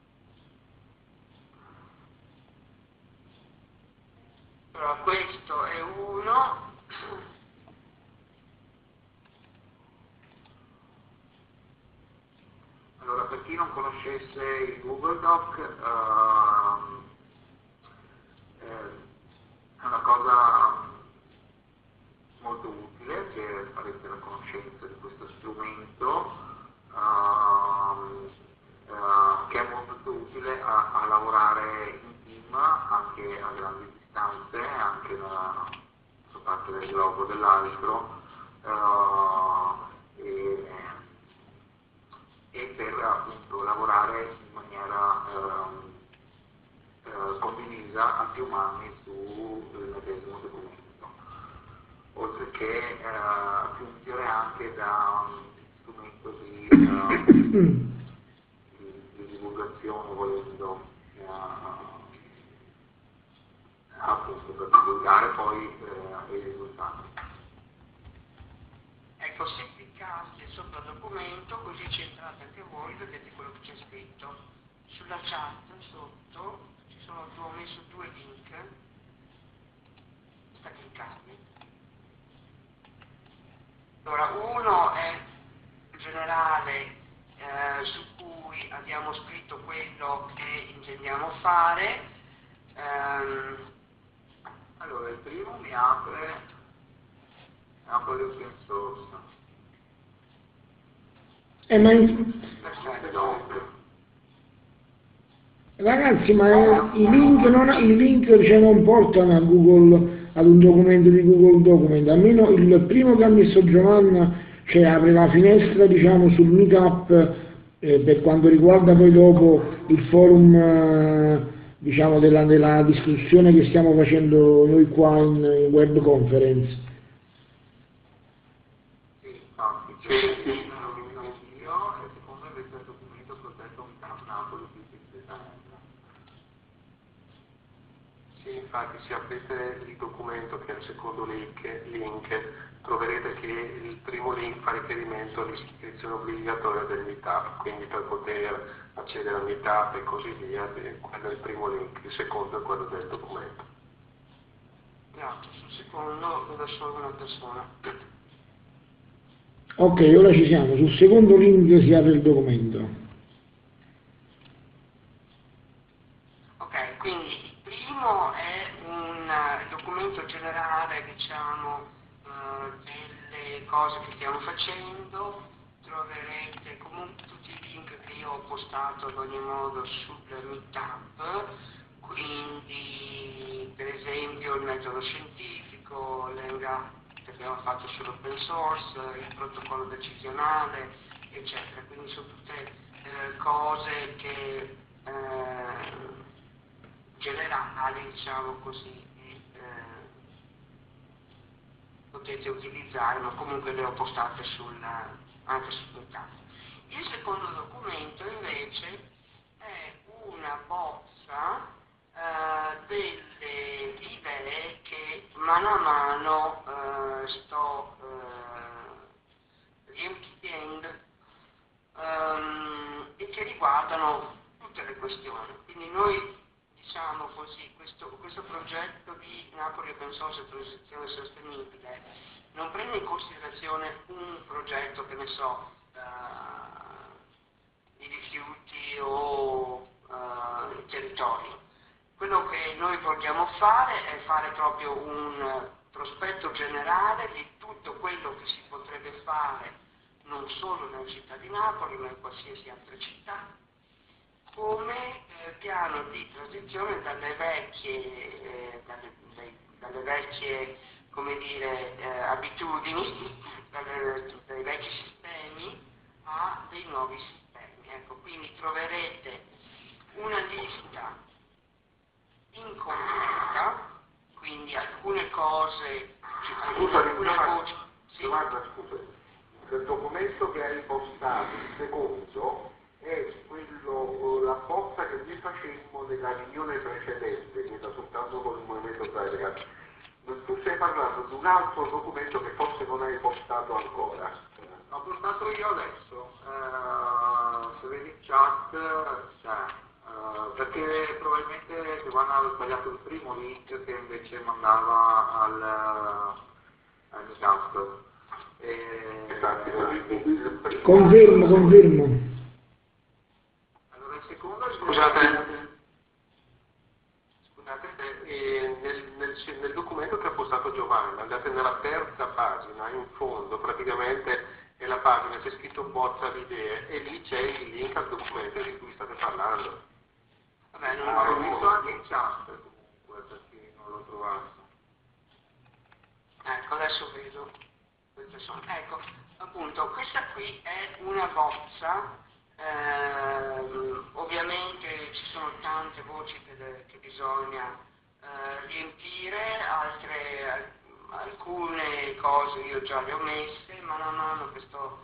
Speaker 1: Allora, questo è uno.
Speaker 2: Allora, per chi non conoscesse il Google Doc, ehm, eh, è una cosa molto utile che farete la conoscenza di questo strumento, ehm, eh, che è molto utile a, a lavorare in team anche a grandi distanze, anche da questa parte del globo o dell'altro, eh, e, e per appunto lavorare in maniera ehm, eh, condivisa a più mani sul medesimo documento, oltre che eh, fungere anche da un strumento di, eh, di, di divulgazione, volendo eh, appunto per divulgare poi eh, i risultati.
Speaker 1: Ecco, se cliccate sopra il documento, così ci entrate anche voi, vedete quello che c'è scritto. Sulla chat sotto ci sono, ho messo due link, sta cliccarli. Allora, uno è generale eh, su cui abbiamo scritto quello che intendiamo fare. Ehm,
Speaker 2: allora, il primo mi apre apre l'open source.
Speaker 3: Eh, ma in... Ragazzi, ma eh, i link, non, i link cioè, non portano a Google, ad un documento di Google Document, almeno il primo che ha messo Giovanna, cioè apre la finestra diciamo sul Meetup eh, per quanto riguarda poi dopo il forum eh, diciamo della, della discussione che stiamo facendo noi qua in, in web conference.
Speaker 2: Sì, infatti, c'è il io e secondo invece il documento progetto Meetup Napoli di
Speaker 6: Sì, infatti se aprite il documento che è il secondo link, link troverete che il primo link fa riferimento all'iscrizione obbligatoria del Meetup, quindi per poter accedere al Meetup e così via, quello è il primo link, il secondo è quello del documento.
Speaker 1: Esatto, sul secondo vedo solo una persona.
Speaker 3: Ok, ora ci siamo, sul secondo link si apre il documento.
Speaker 1: Ok, quindi il primo è un uh, documento generale, diciamo, uh, delle cose che stiamo facendo. Troverete comunque tutti i link che io ho postato ad ogni modo sul Meetup, quindi per esempio il metodo scientifico, l'Enga che abbiamo fatto sull'open source, il protocollo decisionale, eccetera. Quindi sono tutte eh, cose che eh, generali, diciamo così, eh, potete utilizzare, ma comunque le ho postate sul, anche sul Meetup. Il secondo documento invece è una bozza eh, delle idee che mano a mano eh, sto eh, riguardano tutte le questioni. Quindi noi, diciamo così, questo, questo progetto di Napoli Open Source e Transizione Sostenibile non prende in considerazione un progetto, che ne so, uh, di rifiuti o uh, territorio. Quello che noi vogliamo fare è fare proprio un prospetto generale di tutto quello che si potrebbe fare non solo nella città di Napoli, ma in qualsiasi altra città, come eh, piano di transizione dalle vecchie, eh, dalle, dai, dalle vecchie come dire, eh, abitudini, dalle, dai vecchi sistemi a dei nuovi sistemi. Ecco, quindi troverete una lista incompleta, quindi alcune cose,
Speaker 2: Scusa,
Speaker 1: alcune voci. Sì.
Speaker 2: Guarda, scusa, il documento che hai postato, il secondo, è quello, la bozza che noi facemmo nella riunione precedente, che era soltanto con il Movimento Zagrebbe. Tu stai parlando di un altro documento che forse non hai postato ancora.
Speaker 4: L'ho postato io adesso, uh, se vedi in chat c'è, uh, perché probabilmente Giovanna aveva sbagliato il primo link che invece mandava al, al meetup. E...
Speaker 2: Esatto, il primo...
Speaker 3: Confermo, confermo.
Speaker 4: Allora il secondo,
Speaker 6: Scusate, scusate eh, nel, nel, nel documento che ha postato Giovanni, andate nella terza pagina, in fondo, praticamente è la pagina, c'è scritto bozza di idee e lì c'è il link al documento di cui state parlando.
Speaker 4: Vabbè, non l'ho visto anche in chat comunque, perché non l'ho trovato.
Speaker 1: Ecco, adesso vedo. Queste sono. Ecco, appunto, questa qui è una bozza. Ehm, ovviamente ci sono tante voci che, che bisogna eh, riempire, altre, alcune cose io già le ho messe, mano a mano che sto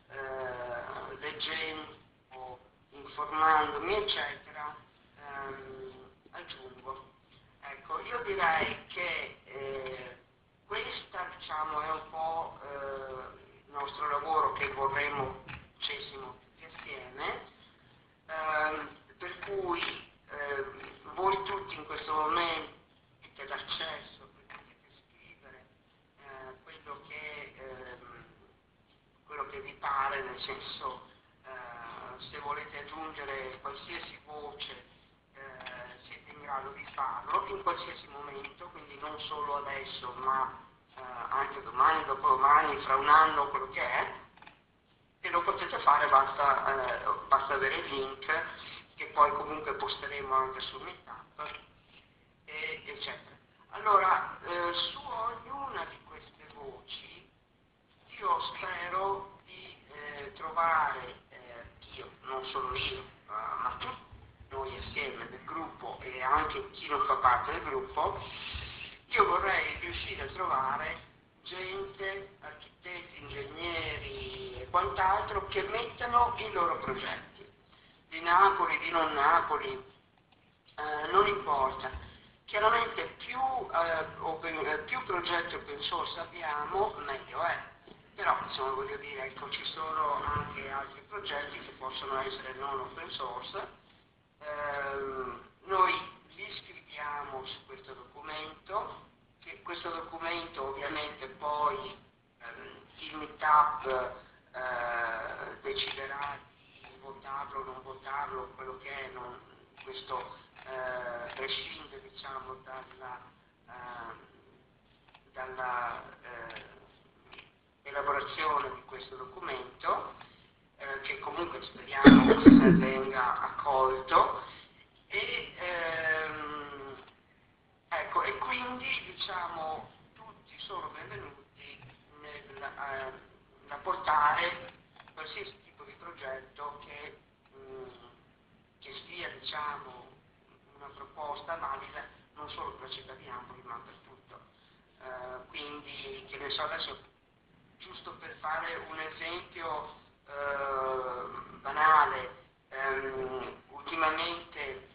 Speaker 1: eh, leggendo, informandomi, eccetera, ehm, aggiungo. Ecco, io direi che eh, questa, diciamo, è un po' eh, il nostro lavoro che vorremmo facessimo tutti assieme, ehm, per cui eh, voi tutti in questo momento avete l'accesso, potete scrivere eh, quello, che, ehm, quello che vi pare, nel senso eh, se volete aggiungere qualsiasi voce eh, siete in grado di farlo in qualsiasi momento, quindi non solo adesso ma eh, anche domani, dopodomani, fra un anno, quello che è. E lo potete fare, basta, eh, basta avere il link che poi comunque posteremo anche sul meetup, e, eccetera. Allora, eh, su ognuna di queste voci io spero di eh, trovare, eh, io, non solo io, uh, ma tutti noi assieme del gruppo e anche chi non fa parte del gruppo, io vorrei riuscire a trovare gente, architetti, ingegneri e quant'altro che mettano i loro progetti, di Napoli, di non Napoli, eh, non importa. Chiaramente più, eh, open, eh, più progetti open source abbiamo, meglio è, però insomma voglio dire, ecco, ci sono anche altri progetti che possono essere non open source. Eh, noi li scriviamo su questo documento. Che questo documento ovviamente poi ehm, il meetup eh, deciderà di votarlo o non votarlo, quello che è, non, questo eh, prescinde, diciamo, dalla, eh, dalla eh, elaborazione di questo documento, eh, che comunque speriamo che venga accolto. E, ehm, Ecco, e quindi diciamo tutti sono benvenuti nel, eh, a portare qualsiasi tipo di progetto che, mh, che sia, diciamo, una proposta valida non solo per la città di Napoli ma per tutto. Eh, quindi, che ne so, adesso giusto per fare un esempio eh, banale, ehm, ultimamente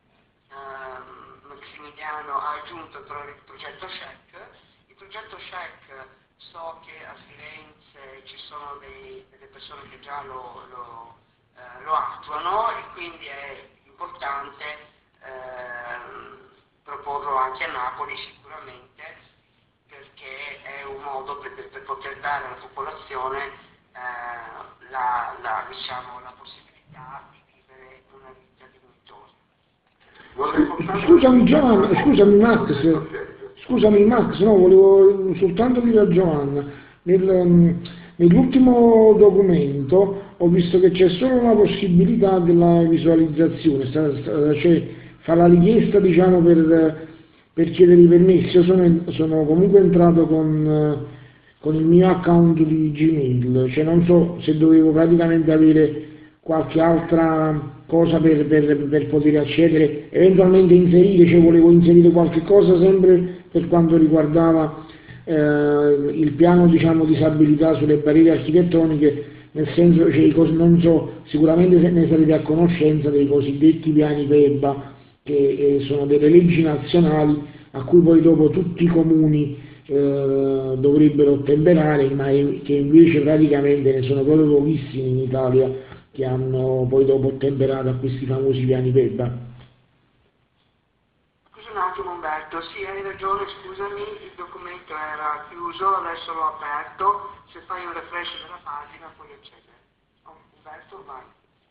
Speaker 1: ehm, Massimiliano ha aggiunto il progetto S H E C. Il progetto S H E C, so che a Firenze ci sono dei, delle persone che già lo, lo, eh, lo attuano, e quindi è importante eh, proporlo anche a Napoli sicuramente, perché è un modo per, per poter dare alla popolazione eh, la, la, diciamo, la possibilità di vivere una vita dignitosa.
Speaker 3: Scusami Giovanni, scusami Max, scusami Max, no, volevo soltanto dire a Giovanna, nel, nell'ultimo documento ho visto che c'è solo la possibilità della visualizzazione, cioè fa la richiesta, diciamo, per, per chiedere i permessi. Io sono, sono comunque entrato con, con il mio account di Gmail, cioè non so se dovevo praticamente avere qualche altra cosa per, per, per poter accedere, eventualmente inserire, cioè volevo inserire qualche cosa sempre per quanto riguardava eh, il piano, diciamo, disabilità sulle barriere architettoniche, nel senso, cioè, non so, sicuramente ne sarete a conoscenza dei cosiddetti piani P E B A, che eh, sono delle leggi nazionali a cui poi dopo tutti i comuni eh, dovrebbero ottemperare, ma che invece praticamente ne sono proprio pochissimi in Italia che hanno poi dopo ottemperato a questi famosi piani P E B A.
Speaker 1: Scusa un attimo Umberto, sì, hai ragione, scusami, il documento era chiuso, adesso l'ho aperto, se fai un refresh della pagina puoi accedere. Oh, Umberto, vai.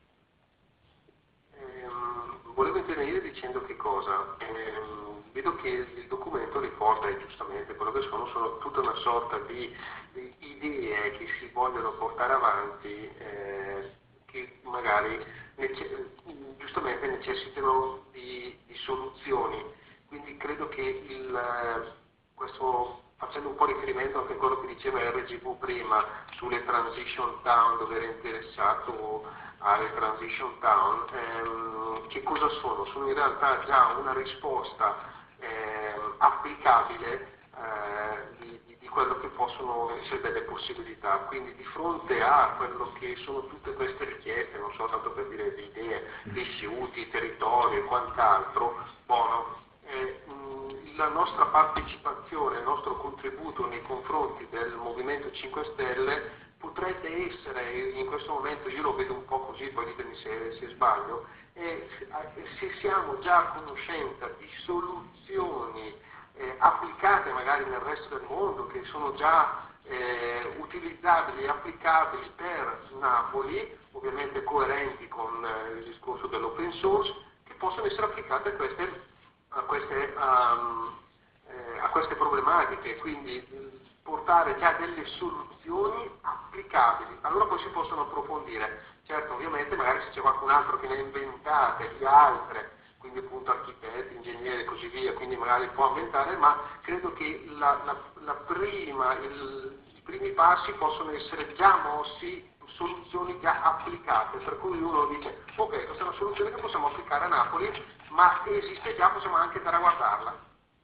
Speaker 6: Ehm, volevo intervenire dicendo che cosa? Ehm, vedo che il documento riporta, e giustamente quello che sono, sono tutta una sorta di, di idee che si vogliono portare avanti, eh, che magari nece- giustamente necessitano di, di soluzioni. Quindi credo che il, questo, facendo un po' riferimento anche a quello che diceva R G V prima sulle transition town, dove era interessato alle transition town, ehm, che cosa sono? Sono in realtà già una risposta ehm, applicabile eh, di, di, di quello che possono essere delle possibilità. Quindi di fronte a quello che sono tutte queste richieste, non so, tanto per dire di idee, rifiuti, territorio e quant'altro, buono, eh, mh, la nostra partecipazione, il nostro contributo nei confronti del Movimento cinque Stelle potrebbe essere, in questo momento io lo vedo un po' così, poi ditemi se, se sbaglio, eh, se siamo già a conoscenza di soluzioni eh, applicate magari nel resto del mondo, che sono già eh, utilizzabili e applicabili per Napoli, ovviamente coerenti con eh, il discorso dell'open source, che possono essere applicate a queste, a queste, um, eh, a queste problematiche, quindi portare già delle soluzioni applicabili. Allora poi si possono approfondire. Certo, ovviamente magari se c'è qualcun altro che ne ha inventate di altre, quindi appunto architetti, ingegneri e così via, quindi magari può aumentare, ma credo che la, la, la prima, il, i primi passi possono essere già mossi, soluzioni già applicate, per cui uno dice ok, questa è una soluzione che possiamo applicare a Napoli, ma esiste già, possiamo anche andare a guardarla.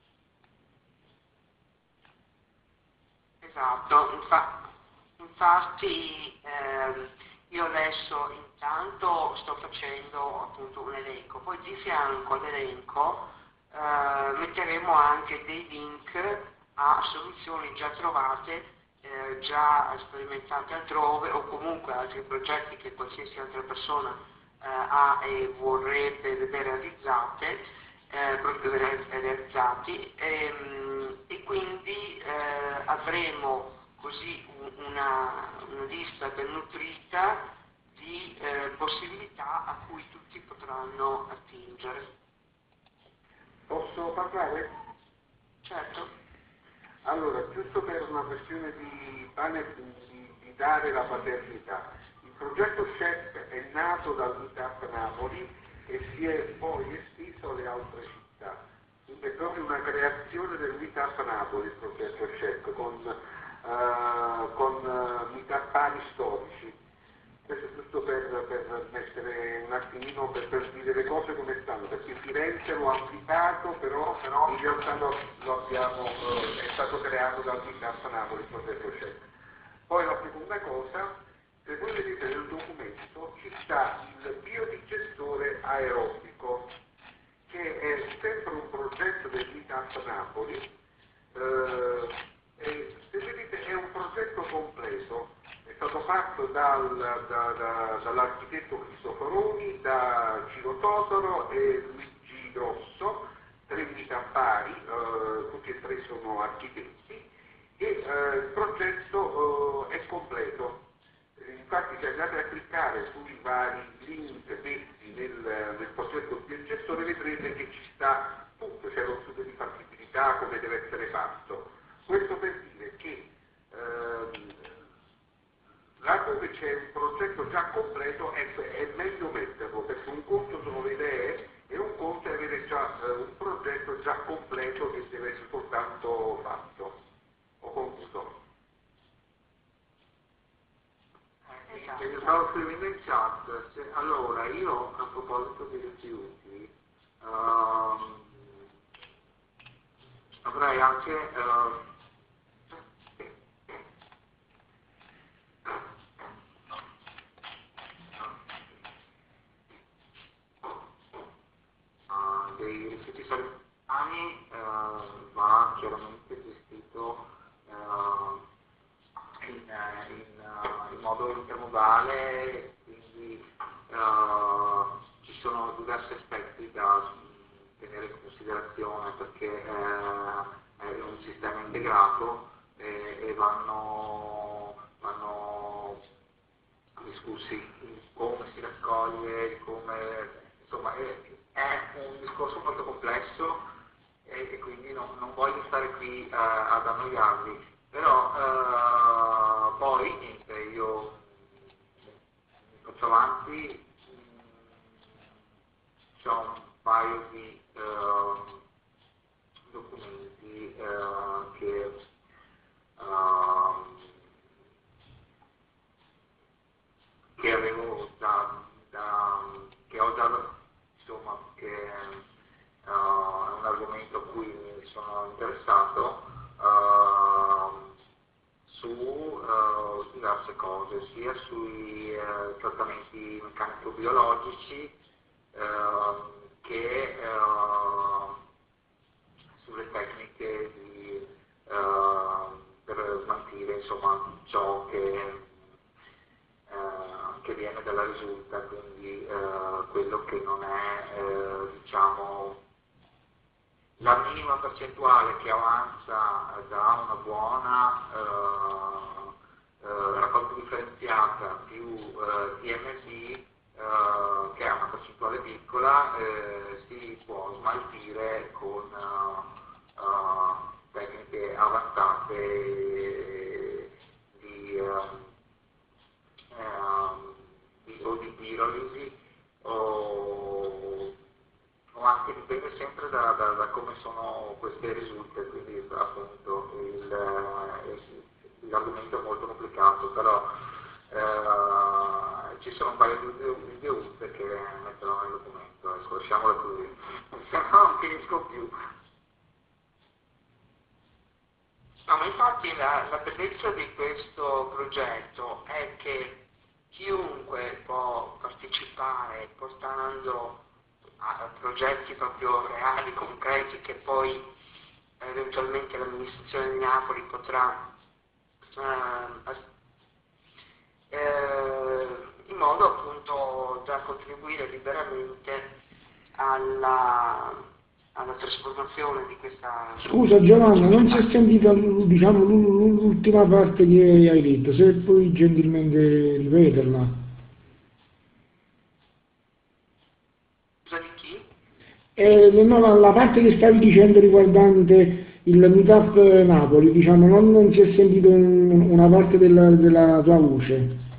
Speaker 1: Esatto, infa- infatti ehm, io adesso intanto sto facendo appunto un elenco, poi di fianco all'elenco eh, metteremo anche dei link a soluzioni già trovate, eh, già sperimentate altrove, o comunque altri progetti che qualsiasi altra persona eh, ha e vorrebbe vedere realizzate. Eh, realizzati e, e quindi eh, avremo così una, una lista ben nutrita di eh, possibilità a cui tutti potranno attingere.
Speaker 2: Posso parlare?
Speaker 1: Certo.
Speaker 2: Allora, giusto per una questione di, di, di dare la paternità, il progetto S C E P è nato dal Meetup Napoli e si è poi esteso alle altre città. Quindi è proprio una creazione del Meetup Napoli il progetto S C E P, con, uh, con uh, meetupari storici. Questo è giusto per, per mettere un attimino, per, per dire le cose come stanno, perché Firenze lo ha applicato, però, però in realtà lo, lo abbiamo, uh, è stato creato dal Meetup Napoli il progetto S C E P. Poi la seconda cosa, se voi vedete nel documento ci sta il biodigestore aerobico, che è sempre un progetto del Meetup Napoli, eh, e se vedete è un progetto completo, è
Speaker 4: stato fatto dal, da, da, dall'architetto Cristoforoni, da Ciro Totaro e Luigi Grosso, tre unità pari, eh, tutti e tre sono architetti, e eh, il progetto eh, è completo. Infatti se andate a cliccare sui vari link messi nel, nel progetto del gestore vedrete che ci sta tutto, c'è lo studio di fattibilità, come deve essere fatto. Questo per dire che ehm, laddove c'è un progetto già completo è, è meglio metterlo, perché un conto sono le idee e un conto è avere già eh, un progetto già completo che deve essere soltanto fatto. Ho concluso.
Speaker 2: Eh, io stavo scrivendo in chat, se, allora io a proposito dei rifiuti ehm, avrei anche ehm, uh, dei rifiuti salutiani uh, va chiaramente gestito uh, in, in, uh, in modo intermodale, quindi uh, ci sono diversi aspetti da tenere in considerazione perché uh, è un sistema integrato e, e vanno, vanno discussi come si raccoglie, come, insomma è, è un discorso molto complesso e, e quindi non, non voglio stare qui uh, ad annoiarvi, però uh, poi niente, io mi faccio avanti, c'ho un paio di uh, documenti uh, che uh, che avevo da, da che ho già, insomma, che uh, è un argomento a cui mi sono interessato uh, su uh, diverse cose, sia sui uh, trattamenti meccanico-biologici uh, che uh, sulle tecniche di, uh, per smaltire, insomma, ciò che Uh, che viene dalla risulta, quindi uh, quello che non è uh, diciamo la minima percentuale che avanza da una buona uh, uh, raccolta differenziata più uh, T M B, uh, che è una percentuale piccola, uh, si può smaltire con uh, uh, tecniche avanzate di uh, Eh, o di pirolisi o, o anche dipende sempre da, da, da come sono queste risulte, quindi appunto il, il, l'argomento è molto complicato, però eh, ci sono un paio di videoute che metterò nel documento, ecco, lasciamola così, se no non finisco più.
Speaker 1: No, ma infatti la, la bellezza di questo progetto è che chiunque può partecipare portando a progetti proprio reali, concreti, che poi eh, eventualmente l'amministrazione di Napoli potrà eh, eh, in modo appunto da contribuire liberamente alla alla trasformazione di questa...
Speaker 3: Scusa Giovanna, non si è sentita, diciamo, l'ultima parte che hai detto, se puoi gentilmente ripeterla.
Speaker 1: Scusa di chi?
Speaker 3: Eh, no, la, la parte che stavi dicendo riguardante il Meetup Napoli, diciamo, non, non si è sentito un, una parte della, della tua voce.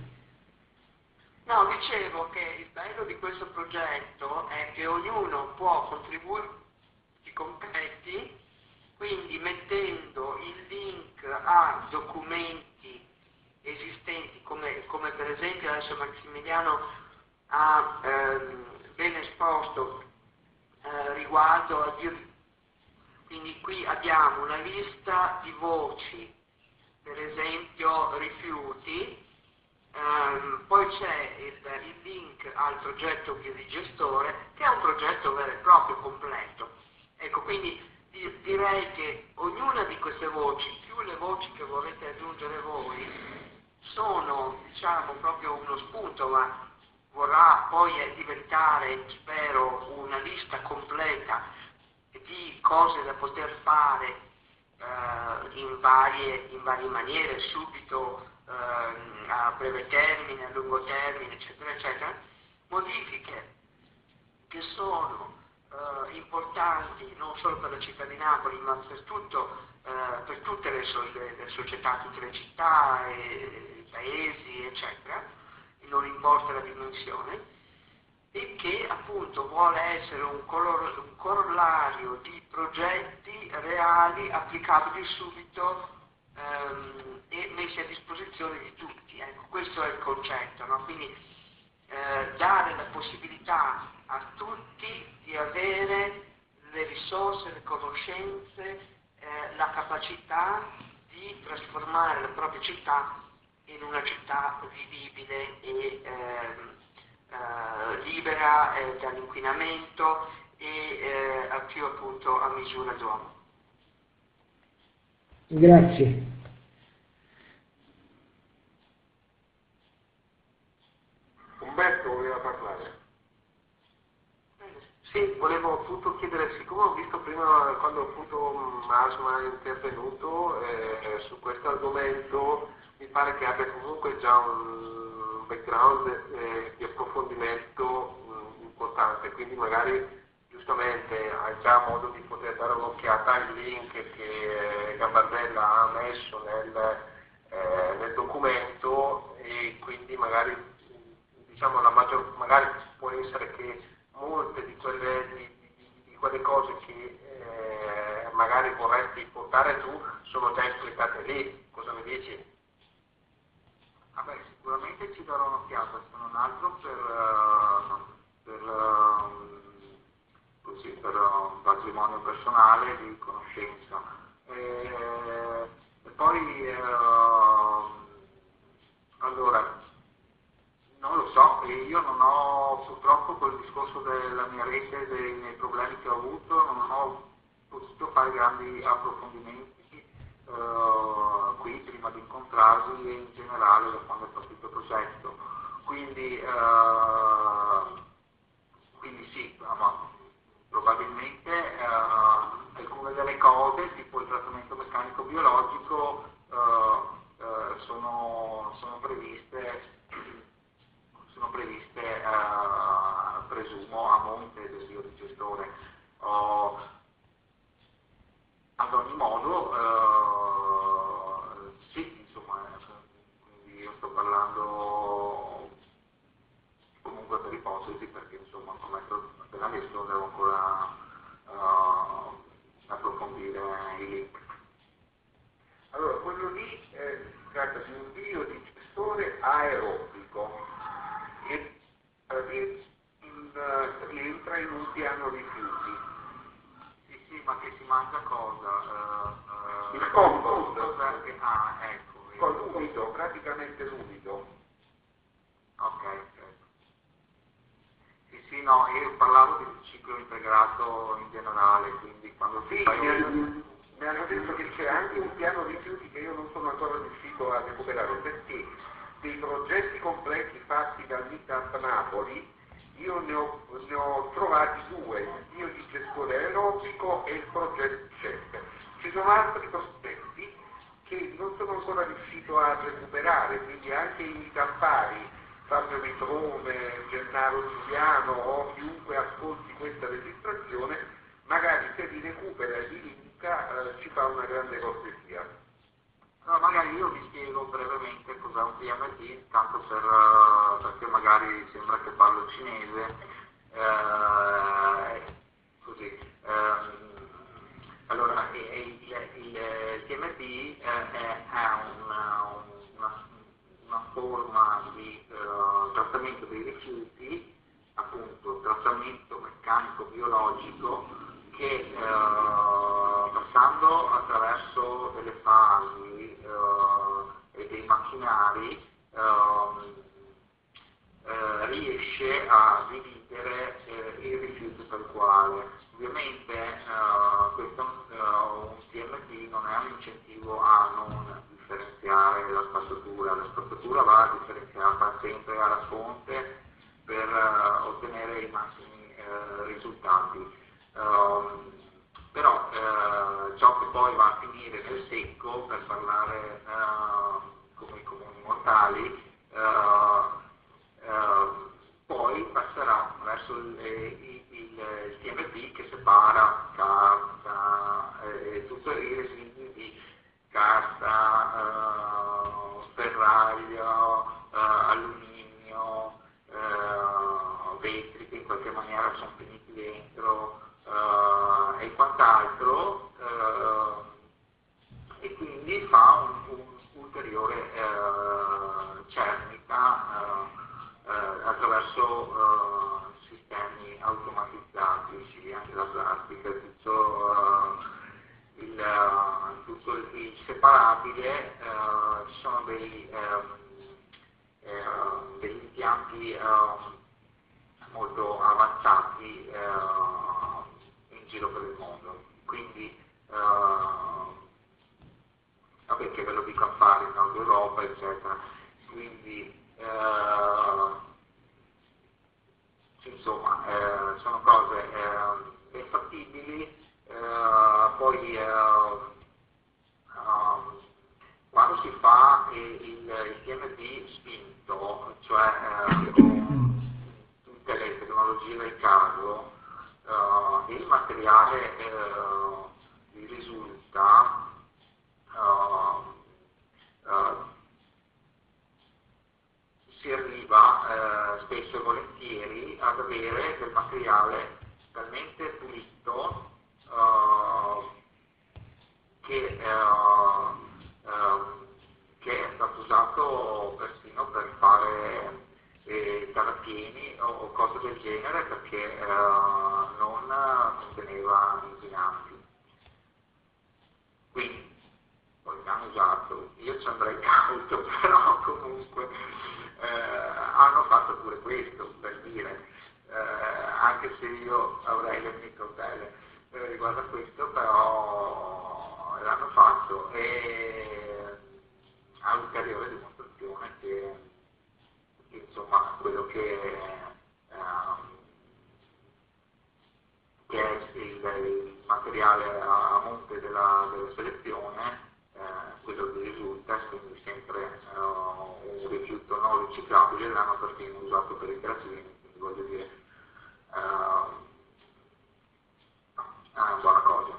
Speaker 1: No, dicevo che il bello di questo progetto è che ognuno può contribuire completi, quindi mettendo il link a documenti esistenti come, come per esempio adesso Massimiliano ha ehm, ben esposto eh, riguardo a dir- quindi qui abbiamo una lista di voci, per esempio rifiuti, ehm, poi c'è il, il link al progetto Biodigestore che è un progetto vero e proprio completo. Ecco, quindi direi che ognuna di queste voci, più le voci che vorrete aggiungere voi, sono, diciamo, proprio uno spunto, ma vorrà poi diventare, spero, una lista completa di cose da poter fare eh, in, varie, in varie maniere, subito, eh, a breve termine, a lungo termine, eccetera, eccetera, modifiche che sono eh, importanti non solo per la città di Napoli, ma per, tutto, eh, per tutte le, so le, le società, tutte le città, e, i paesi, eccetera, non importa la dimensione, e che appunto vuole essere un, un corollario di progetti reali, applicabili subito ehm, e messi a disposizione di tutti. Ecco, questo è il concetto, no? Quindi eh, dare la possibilità a tutti di avere le risorse, le conoscenze, eh, la capacità di trasformare la propria città in una città vivibile e ehm, eh, libera eh, dall'inquinamento e eh, a più appunto a misura d'uomo.
Speaker 3: Grazie.
Speaker 6: Umberto voleva parlare.
Speaker 2: Sì, volevo appunto chiedere, siccome ho visto prima quando appunto Masma è intervenuto eh, su questo argomento, mi pare che abbia comunque già un background eh, di approfondimento mh, importante, quindi magari giustamente hai già modo di poter dare un'occhiata al link che eh, Gambardella ha messo nel, eh, nel documento, e quindi magari diciamo la maggior, magari può essere che molte di quelle, di, di, di quelle cose che eh, magari vorresti portare tu sono già esplicate lì. Cosa mi dici?
Speaker 5: Vabbè, sicuramente ci darò un'occhiata, se non altro per, uh, per, uh, così, per un patrimonio personale di conoscenza. E, e poi uh, allora non lo so, io non ho, purtroppo col discorso della mia rete, dei miei problemi che ho avuto, non ho potuto fare grandi approfondimenti uh, qui prima di incontrarvi e in generale da quando è partito il progetto. Quindi, uh, quindi sì, ma probabilmente uh, alcune delle cose, tipo il trattamento meccanico biologico, uh, uh, sono, sono previste sono previste, eh, presumo, a monte del biodigestore. Oh, ad ogni modo, eh, sì, insomma, quindi io sto parlando comunque per ipotesi, perché insomma, come appena detto, devo ancora uh, approfondire i link.
Speaker 6: Allora, quello lì eh, si tratta di un biodigestore aerobico e eh, in, uh, rientra in un piano rifiuti.
Speaker 5: Sì, sì, ma che si mangia cosa? Uh, uh,
Speaker 6: Il compost.
Speaker 5: Cosa che, ah, ecco.
Speaker 6: Con l'umido, praticamente l'umido.
Speaker 5: Ok, ok. Sì, sì, no, io parlavo di ciclo integrato in generale, quindi quando
Speaker 6: sì,
Speaker 5: fai
Speaker 6: mi hanno, mi hanno detto che c'è anche un piano rifiuti che io non sono ancora riuscito a recuperare, perché dei progetti completi fatti dal M I T A P Napoli io ne ho, ne ho trovati due, il biodigestore aerobico e il progetto C E P. Ci sono altri progetti che non sono ancora riuscito a recuperare, quindi anche i mitappari, Fabio Mitrone, Gennaro Giuliano o chiunque ascolti questa registrazione, magari se li recupera e li linka eh, ci fa una grande cortesia.
Speaker 5: No, magari io vi spiego brevemente cos'è un P M T, tanto per, uh, perché magari sembra che parlo cinese, uh, così. Um, allora, il, il, il P M T è, è una, una, una forma di uh, trattamento dei rifiuti, appunto trattamento meccanico-biologico, che uh, passando attraverso delle fasi uh, e dei macchinari uh, uh, riesce a dividere uh, il rifiuto tal quale. Ovviamente uh, questo uh, un P M T non è un incentivo a non differenziare la spazzatura
Speaker 2: spazzatura. La spazzatura va differenziata sempre alla fonte per uh, ottenere i massimi uh, risultati. Um, però uh, ciò che poi va a finire nel secco, per parlare uh, come i comuni mortali, uh, uh, poi passerà verso il, il, il, il T M P che separa carta e eh, tutti i residui di carta, uh, ferraglio, uh, alluminio, uh, vetri che in qualche maniera sono finiti dentro uh, e quant'altro, uh, e quindi fa un, un ulteriore uh, cernica uh, Uh, attraverso uh, sistemi automatizzati, sì, anche la plastica, tutto, uh, il, uh, tutto il, il separabile, uh, ci sono dei, um, uh, degli impianti uh, molto avanzati uh, in giro per il mondo, quindi uh, vabbè, che ve lo dico a fare in Nord Europa, eccetera, quindi Uh, insomma uh, sono cose uh, ben fattibili. Uh, poi uh, uh, quando si fa il, il, il T M P spinto, cioè uh, con tutte le tecnologie del caso, uh, il materiale uh, vi risulta uh, uh, si arriva eh, spesso e volentieri ad avere del materiale talmente pulito uh, che, uh, uh, che è stato usato persino per fare eh, tarattieni o, o cose del genere, perché uh, non conteneva inquinanti. Quindi poi mi hanno usato, io ci andrei cauto, però comunque eh, hanno fatto pure questo, per dire, eh, anche se io avrei le mie cautele eh, riguardo a questo, però l'hanno fatto, e ha ulteriore dimostrazione che, che insomma quello che, ehm, che è il, il materiale a, a monte della, della selezione, Eh, quello che risulta, quindi sempre uh, un rifiuto non riciclabile, l'hanno perfino usato per i graffini, quindi voglio dire, uh, è una buona cosa.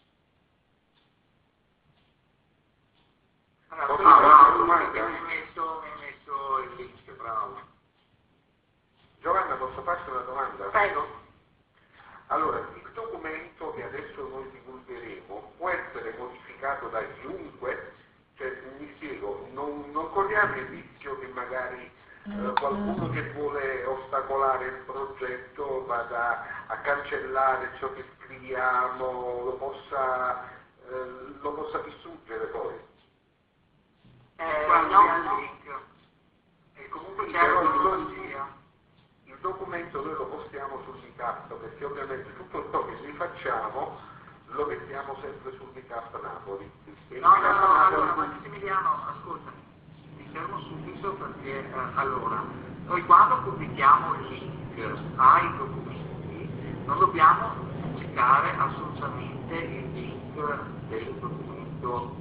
Speaker 2: Allora, ah, bravo, bravo, mi hai messo, messo il link, bravo.
Speaker 6: Giovanna, posso farti una domanda?
Speaker 2: Prego.
Speaker 6: Allora, il documento che adesso noi divulgheremo può essere modificato da chiunque? Cioè, mi spiego, non, non corriamo il rischio che magari eh, qualcuno che vuole ostacolare il progetto vada a cancellare ciò che scriviamo, lo possa, eh, lo possa distruggere poi?
Speaker 2: Eh, no, il link. E comunque c'è la tecnologia.
Speaker 6: Il documento noi lo postiamo sul Meetup, perché ovviamente tutto ciò che li facciamo lo mettiamo sempre sul Meetup Napoli.
Speaker 2: No, no, no, no, allora Massimiliano, ascolta, ti fermo subito perché, eh, allora, noi quando pubblichiamo il link ai documenti non dobbiamo pubblicare assolutamente il link del documento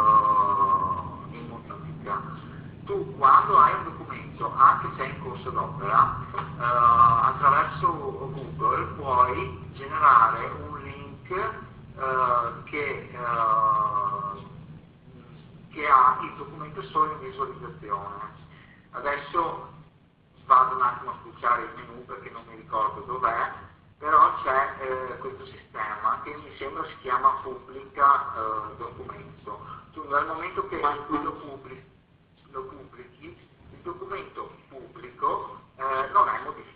Speaker 2: uh, in Mozambica. Tu quando hai un documento, anche se è in corso d'opera, uh, attraverso Google puoi generare un link uh, che, uh, che ha il documento solo in visualizzazione. Adesso vado un attimo a sbucciare il menu perché non mi ricordo dov'è, però c'è eh, questo sistema che mi sembra si chiama pubblica eh, documento. Tu dal momento che lo pubblichi, lo pubblichi, il documento pubblico eh, non è modificato.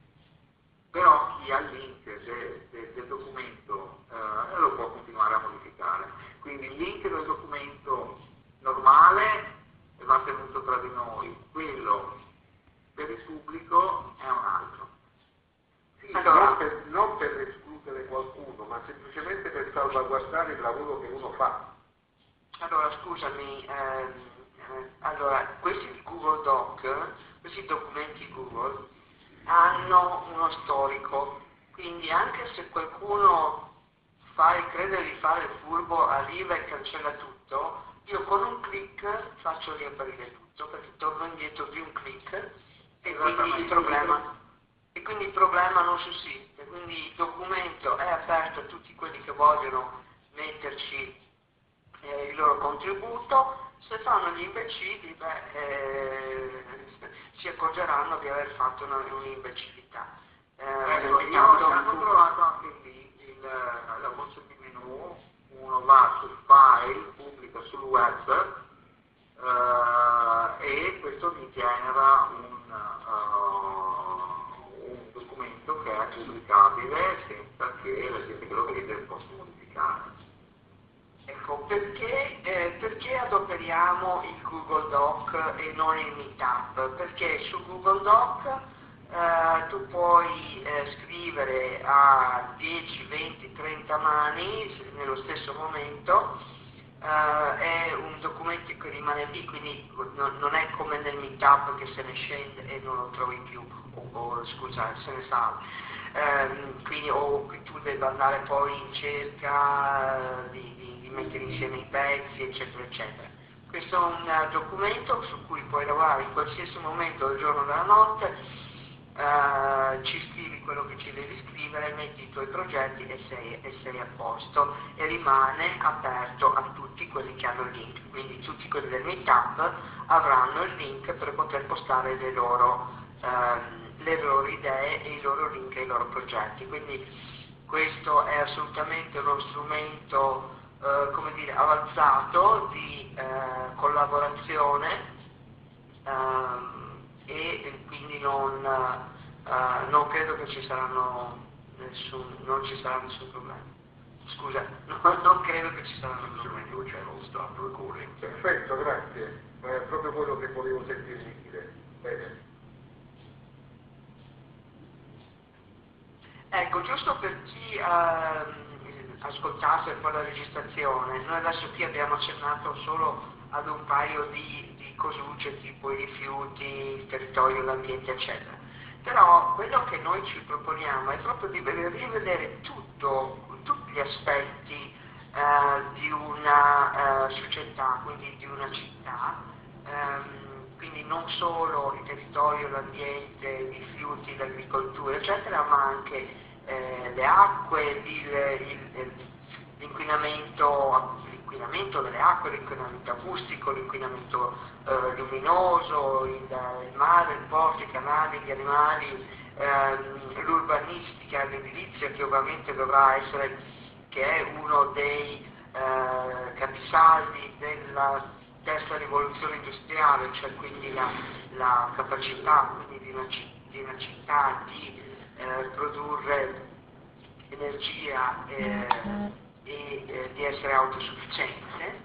Speaker 2: Però chi ha il link de, de, del documento eh, lo può continuare a modificare. Quindi il link del documento normale va tenuto tra di noi, quello per il pubblico è un altro.
Speaker 6: Sì, allora, non, per, non per escludere qualcuno, ma semplicemente per salvaguardare il lavoro che uno fa.
Speaker 2: Allora scusami, ehm,
Speaker 1: Eh, allora, questi Google Doc, questi documenti Google, hanno uno storico, quindi anche se qualcuno fa e crede di fare il furbo, arriva e cancella tutto, io con un clic faccio riaprire tutto, perché torno indietro di un clic e quindi il problema, e quindi il problema non sussiste, quindi il documento è aperto a tutti quelli che vogliono metterci eh, il loro contributo. Se fanno gli imbecilli, beh, eh, si accorgeranno di aver fatto una, un'imbecillità. Eh,
Speaker 2: ecco, io hanno trovato anche lì il, la voce di menu, uno va sul file, pubblica sul web eh, e questo mi genera un, uh, un documento che è pubblicabile senza che la gente che lo vede possa modificare.
Speaker 1: Ecco, perché, eh, perché adoperiamo il Google Doc e non il Meetup? Perché su Google Doc eh, tu puoi eh, scrivere a dieci, venti, trenta mani nello stesso momento, eh, è un documento che rimane lì, quindi non, non è come nel Meetup che se ne scende e non lo trovi più, o, o scusa, se ne sale. Eh, quindi o che tu debba andare poi in cerca eh, di, di, di mettere insieme i pezzi, eccetera, eccetera. Questo è un uh, documento su cui puoi lavorare in qualsiasi momento del giorno o della notte, uh, ci scrivi quello che ci devi scrivere, metti i tuoi progetti e sei, e sei a posto, e rimane aperto a tutti quelli che hanno il link, quindi tutti quelli del Meetup avranno il link per poter postare le loro uh, le loro idee e i loro link e i loro progetti. Quindi questo è assolutamente uno strumento eh, come dire, avanzato di eh, collaborazione eh, e quindi non, eh, non credo che ci saranno nessun, non ci sarà nessun problema. Scusa, no, non credo che ci saranno problemi.
Speaker 6: C'è uno stop recording.
Speaker 2: Perfetto, grazie. È proprio quello che volevo sentirmi dire. Bene.
Speaker 1: Ecco, giusto per chi ehm, ascoltasse poi la registrazione, noi adesso qui abbiamo accennato solo ad un paio di, di cosucce tipo i rifiuti, il territorio, l'ambiente, eccetera. Però quello che noi ci proponiamo è proprio di rivedere tutto, tutti gli aspetti eh, di una eh, società, quindi di una città, ehm, quindi non solo il territorio, l'ambiente, i rifiuti, l'agricoltura, eccetera, ma anche eh, le acque, il, il, l'inquinamento, l'inquinamento delle acque, l'inquinamento acustico, l'inquinamento eh, luminoso, il, il mare, il porto, i canali, gli animali, ehm, l'urbanistica, l'edilizia, che ovviamente dovrà essere, che è uno dei eh, capisaldi della terza rivoluzione industriale, cioè quindi la, la capacità quindi di, una, di una città di eh, produrre energia eh, e eh, di essere autosufficiente.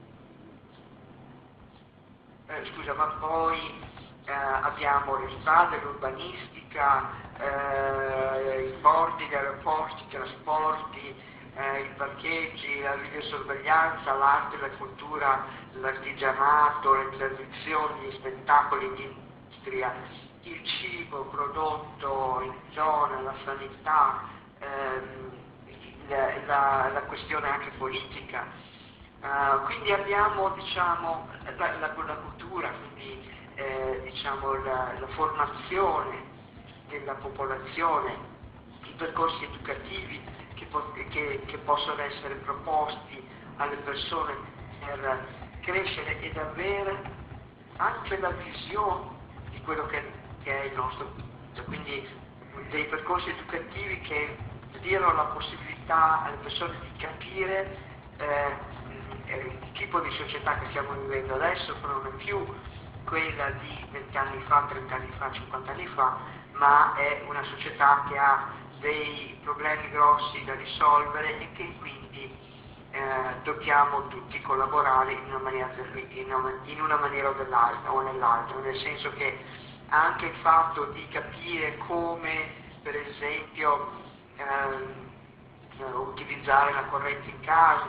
Speaker 1: Eh, scusa, ma poi eh, abbiamo le strade, l'urbanistica, eh, i porti, gli aeroporti, i trasporti, eh, i parcheggi, la videosorveglianza, l'arte, la cultura, l'artigianato, le tradizioni, gli spettacoli, l'industria, il cibo prodotto in zona, la sanità, ehm, la, la, la questione anche politica. Uh, quindi abbiamo diciamo, la, la, la cultura, quindi eh, diciamo, la, la formazione della popolazione, i percorsi educativi che, po- che, che possono essere proposti alle persone per crescere ed avere anche la visione di quello che, che è il nostro punto. Quindi dei percorsi educativi che diano la possibilità alle persone di capire eh, il tipo di società che stiamo vivendo adesso non è più quella di venti anni fa, trenta anni fa, cinquanta anni fa, ma è una società che ha dei problemi grossi da risolvere e che quindi eh, dobbiamo tutti collaborare in una maniera, in una maniera o, dell'altra, o nell'altra, nel senso che anche il fatto di capire come, per esempio, ehm, utilizzare la corrente in casa,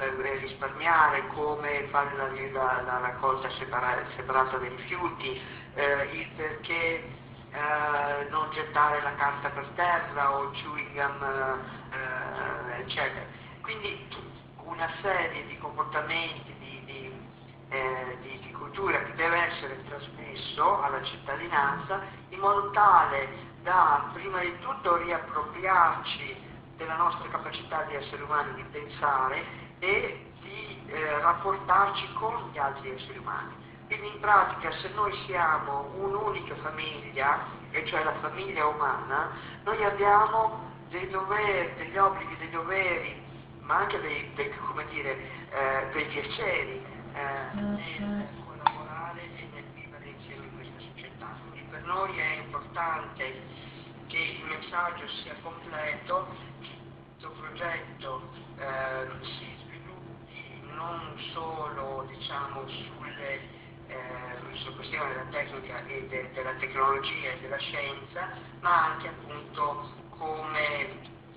Speaker 1: per risparmiare, come fare la, la, la raccolta separa, separata dei rifiuti, eh, il perché eh, non gettare la carta per terra o chewing gum, eh, eccetera. Quindi una serie di comportamenti, di, di, eh, di, di cultura che deve essere trasmesso alla cittadinanza in modo tale da prima di tutto riappropriarci della nostra capacità di esseri umani di pensare e di eh, rapportarci con gli altri esseri umani. Quindi in pratica se noi siamo un'unica famiglia, e cioè la famiglia umana, noi abbiamo dei doveri, degli obblighi, dei doveri, ma anche dei, dei, come dire, eh, dei piaceri eh, nel collaborare e nel vivere insieme in questa società. Quindi per noi è importante che il messaggio sia completo, che questo progetto eh, si sviluppi non solo diciamo, sulle, eh, sulle questioni della tecnica e de, della tecnologia e della scienza, ma anche appunto come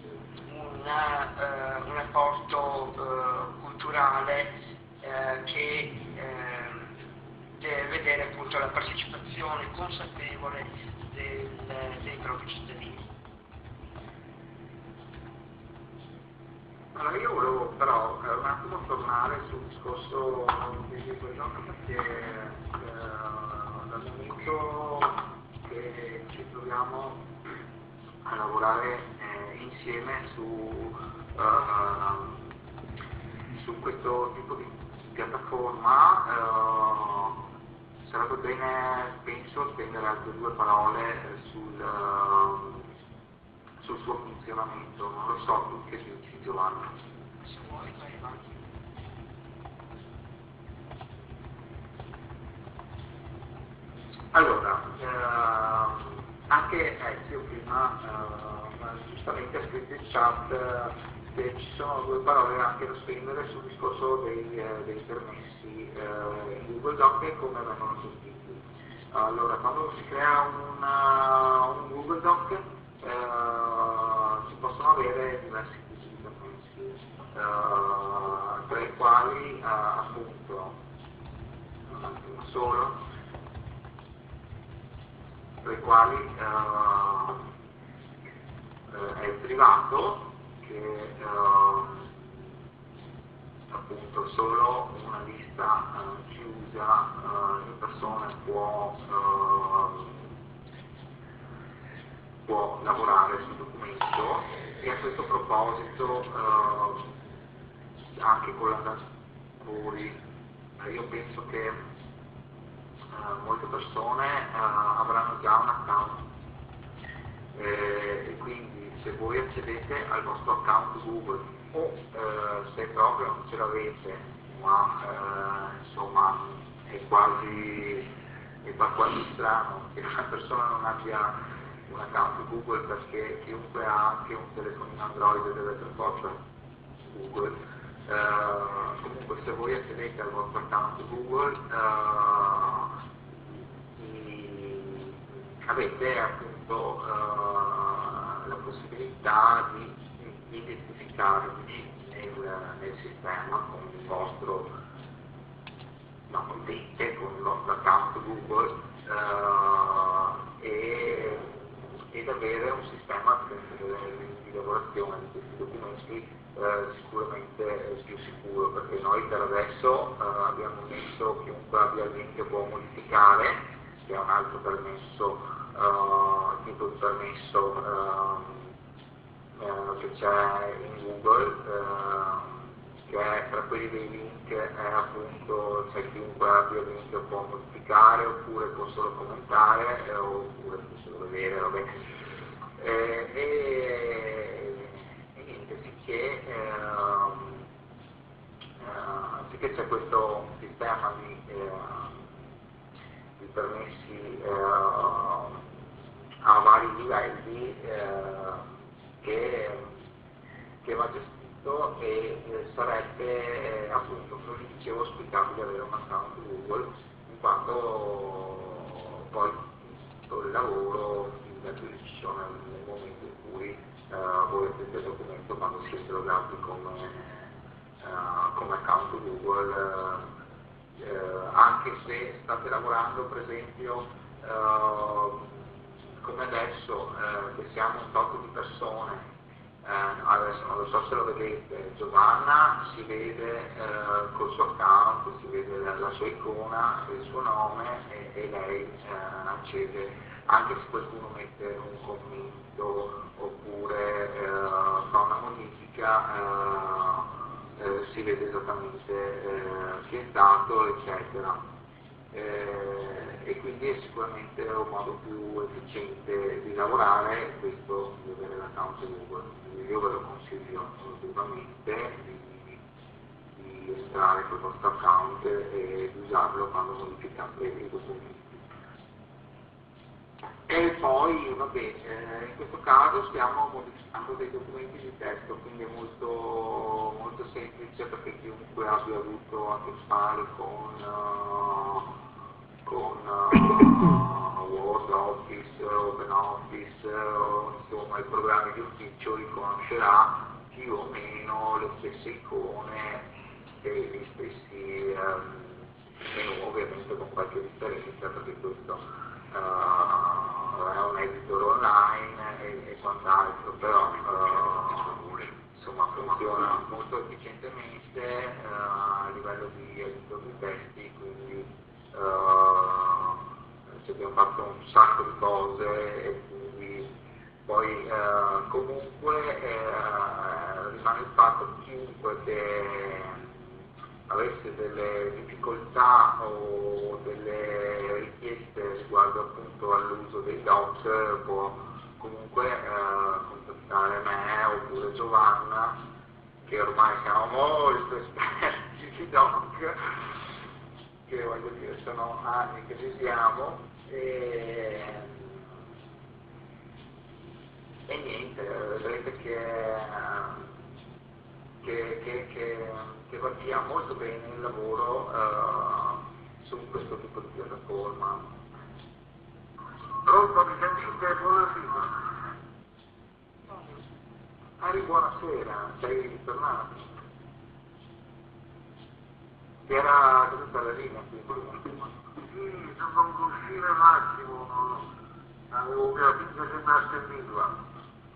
Speaker 1: una, uh, un apporto uh, culturale uh, che uh, deve vedere appunto la partecipazione consapevole del, dei propri cittadini.
Speaker 2: Allora io volevo però eh, un attimo tornare sul discorso dei videogiochi perché eh, dal momento che ci troviamo a lavorare eh, insieme su, uh, su questo tipo di piattaforma uh, sarebbe bene, penso, spendere altre due parole sul, uh, sul suo funzionamento. Non lo so, tu che dici, Giovanni?
Speaker 1: Se vuoi vai avanti.
Speaker 2: Allora, uh, anche Ezio prima uh, giustamente ha scritto in chat uh, che ci sono due parole anche da spendere sul discorso dei, uh, dei permessi uh, in Google Doc e come vengono gestiti. Allora, quando si crea un, uh, un Google Doc uh, si possono avere diversi tipi di permessi, uh, tra i quali uh, appunto un attimo solo tra i quali uh, uh, è il privato, che uh, appunto solo una lista uh, chiusa uh, di persone può, uh, può lavorare sul documento, e a questo proposito uh, anche con la lavori io penso che Uh, molte persone uh, avranno già un account eh, e quindi se voi accedete al vostro account Google o uh, se proprio non ce l'avete, ma uh, insomma è quasi, è quasi strano che una persona non abbia un account Google, perché chiunque ha anche un telefonino Android deve per forza Google. Uh, comunque se voi accedete al vostro account Google uh, i, avete appunto uh, la possibilità di identificarvi nel, nel sistema con il vostro no, utente, con il vostro account Google uh, e, ed avere un sistema di lavorazione di questi documenti Eh, sicuramente è più sicuro, perché noi per adesso eh, abbiamo messo chiunque abbia il link può modificare, che è un altro permesso, eh, tipo di permesso eh, eh, che c'è in Google, eh, che è tra quelli dei link è appunto cioè chiunque abbia il link può modificare, oppure può solo commentare, eh, oppure può solo vedere, vabbè. Eh, e, che uh, uh, sì che c'è questo sistema di, uh, di permessi uh, a vari livelli uh, che, che va gestito, e eh, sarebbe eh, appunto, come vi dicevo, auspicabile avere un account Google, in quanto poi tutto il lavoro si mette in decisione nel momento in cui Uh, voi avete il documento, quando siete logati come, uh, account Google, eh, anche se state lavorando per esempio eh, come adesso, eh, che siamo un tot di persone, eh, adesso non lo so se lo vedete, Giovanna si vede eh, col suo account, si vede la, la sua icona, il suo nome e, e lei eh, accede, anche se qualcuno mette un commento oppure eh, fa una modifica, eh, eh, si vede esattamente eh, chi è stato, eccetera. Eh, e quindi è sicuramente un modo più efficiente di lavorare questo di avere l'account Google. Quindi io ve lo consiglio assolutamente di, di entrare col vostro account e di usarlo quando modificate i documenti. E poi, vabbè, eh, in questo caso stiamo modificando dei documenti di testo, quindi è molto, molto semplice perché chiunque abbia avuto a che fare con, uh, con uh, Word, Office, OpenOffice, uh, insomma i programmi di ufficio li conoscerà più o meno le stesse icone e gli stessi um, menu, ovviamente con qualche differenza perché questo Uh, è un editor online e, e quant'altro, però uh, insomma funziona molto efficientemente uh, a livello di editor di testi, quindi uh, ci abbiamo fatto un sacco di cose e quindi poi uh, comunque uh, rimane il fatto che chiunque che avesse delle difficoltà o delle richieste riguardo appunto all'uso dei doc può comunque eh, contattare me oppure Giovanna, che ormai siamo molto esperti di doc, che voglio dire sono anni che ci siamo e, e niente, vedrete che Che, che, che, che va via molto bene il lavoro uh, su questo tipo di piattaforma. Pronto, mi sentite? Buonasera. Ari, buonasera, sei ritornato? Che era tutta la linea qui? Sì, sono dovuto uscire un attimo, avevo mia figlia che mi ha sentito.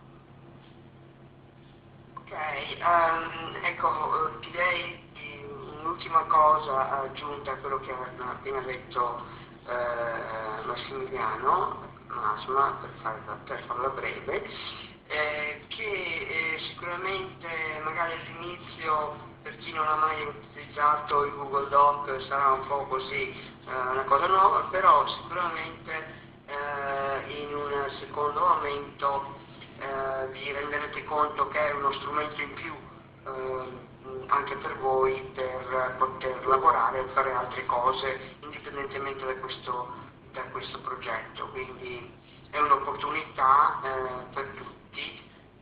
Speaker 1: Ok, um, ecco, direi un'ultima cosa aggiunta a quello che ha appena detto eh, Massimiliano, Masma, per farla, per farla breve, eh, che eh, sicuramente magari all'inizio per chi non ha mai utilizzato il Google Doc sarà un po' così eh, una cosa nuova, però sicuramente eh, in un secondo momento Eh, vi renderete conto che è uno strumento in più eh, anche per voi per poter lavorare e fare altre cose indipendentemente da questo, da questo progetto, quindi è un'opportunità eh, per tutti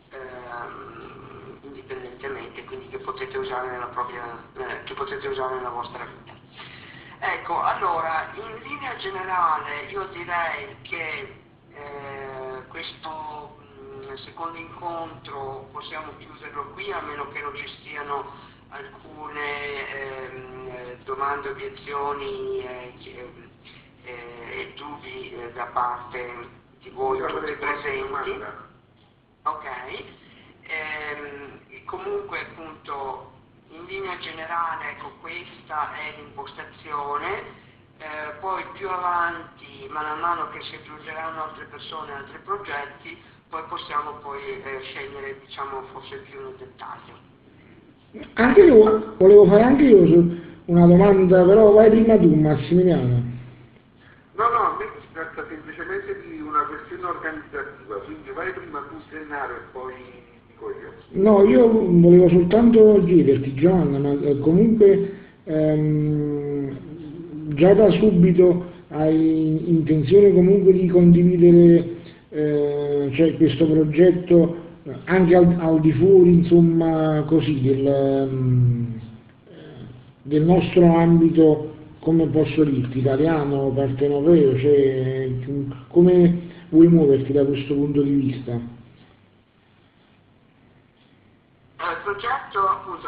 Speaker 1: eh, indipendentemente, quindi che potete usare nella propria eh, che potete usare nella vostra vita. Ecco, allora in linea generale io direi che eh, questo nel secondo incontro possiamo chiuderlo qui, a meno che non ci siano alcune ehm, domande, obiezioni e eh, eh, dubbi eh, da parte di voi tutti presenti. Ok, ehm, comunque appunto in linea generale ecco, questa è l'impostazione. Eh, poi più avanti, man mano che si aggiungeranno altre persone, altri progetti, poi possiamo poi eh, scegliere, diciamo, forse più nel dettaglio.
Speaker 3: Anche io, volevo fare anche io una domanda, però vai prima tu, Massimiliano.
Speaker 4: No, no, a me si tratta semplicemente di una questione organizzativa, quindi vai prima tu, Gennaro, e poi dico io.
Speaker 3: No, io volevo soltanto chiederti, Giovanna, ma comunque ehm, già da subito hai intenzione comunque di condividere eh, cioè questo progetto anche al, al di fuori, insomma, così, del, um, del nostro ambito, come posso dirti, italiano, partenopeo, cioè come vuoi muoverti da questo punto di vista?
Speaker 1: Il progetto, appunto,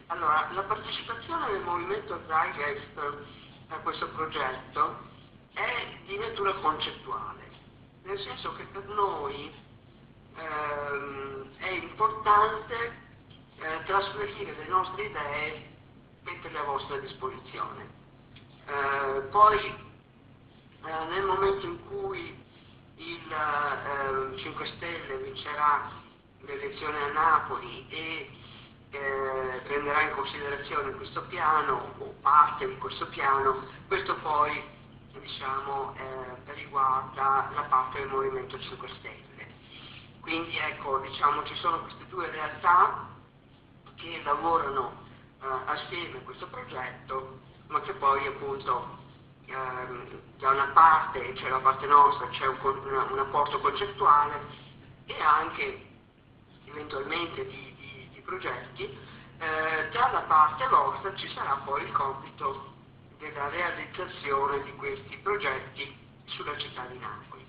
Speaker 1: Allora, la partecipazione del movimento Zeitgeist a questo progetto è di natura concettuale, nel senso che per noi ehm, è importante eh, trasferire le nostre idee, metterle a vostra disposizione. Eh, poi eh, nel momento in cui il eh, cinque Stelle vincerà le elezioni a Napoli e eh, prenderà in considerazione questo piano o parte di questo piano, questo poi diciamo, eh, riguarda la parte del Movimento cinque Stelle. Quindi ecco, diciamo, ci sono queste due realtà che lavorano eh, assieme a questo progetto, ma che poi appunto ehm, da una parte c'è la parte nostra, c'è un, un, un apporto concettuale e anche eventualmente di, di, di progetti, eh, dalla parte vostra ci sarà poi il compito della realizzazione di questi progetti sulla città di Napoli.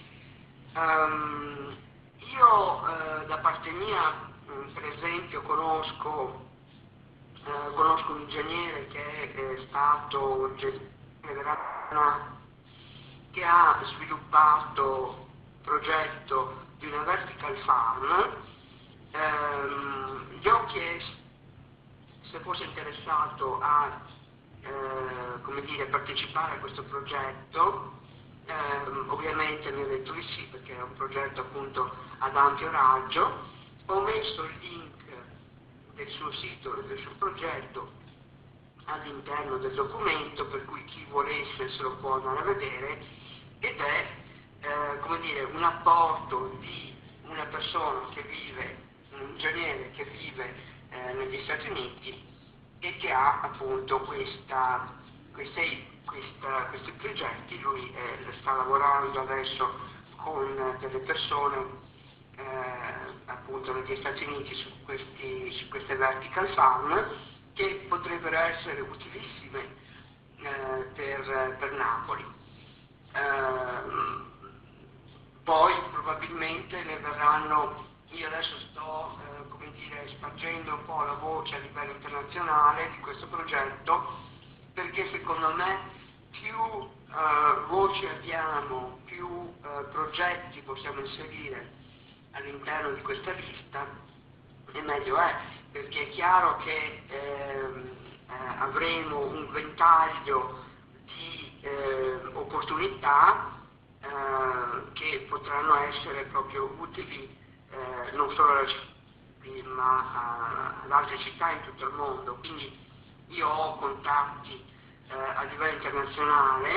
Speaker 1: Um, io eh, da parte mia, mh, per esempio, conosco, eh, conosco un ingegnere che è, è stato generale, che ha sviluppato il progetto di una vertical farm. Um, gli ho chiesto se fosse interessato a eh, come dire, partecipare a questo progetto. Um, ovviamente mi ha detto di sì, perché è un progetto appunto ad ampio raggio. Ho messo il link del suo sito e del suo progetto all'interno del documento, per cui chi volesse se lo può andare a vedere, ed è eh, come dire, un apporto di una persona che vive, un ingegnere che vive eh, negli Stati Uniti e che ha appunto questa, queste, questa, questi progetti. Lui eh, sta lavorando adesso con delle persone eh, appunto negli Stati Uniti su, questi, su queste vertical farm che potrebbero essere utilissime eh, per, per Napoli. Eh, poi probabilmente ne verranno. Io adesso sto eh, come dire, spargendo un po' la voce a livello internazionale di questo progetto, perché secondo me più eh, voci abbiamo, più eh, progetti possiamo inserire all'interno di questa lista, e meglio è, perché è chiaro che ehm, eh, avremo un ventaglio di eh, opportunità eh, che potranno essere proprio utili Eh, non solo alla città, ma ad altre città in tutto il mondo. Quindi io ho contatti eh, a livello internazionale,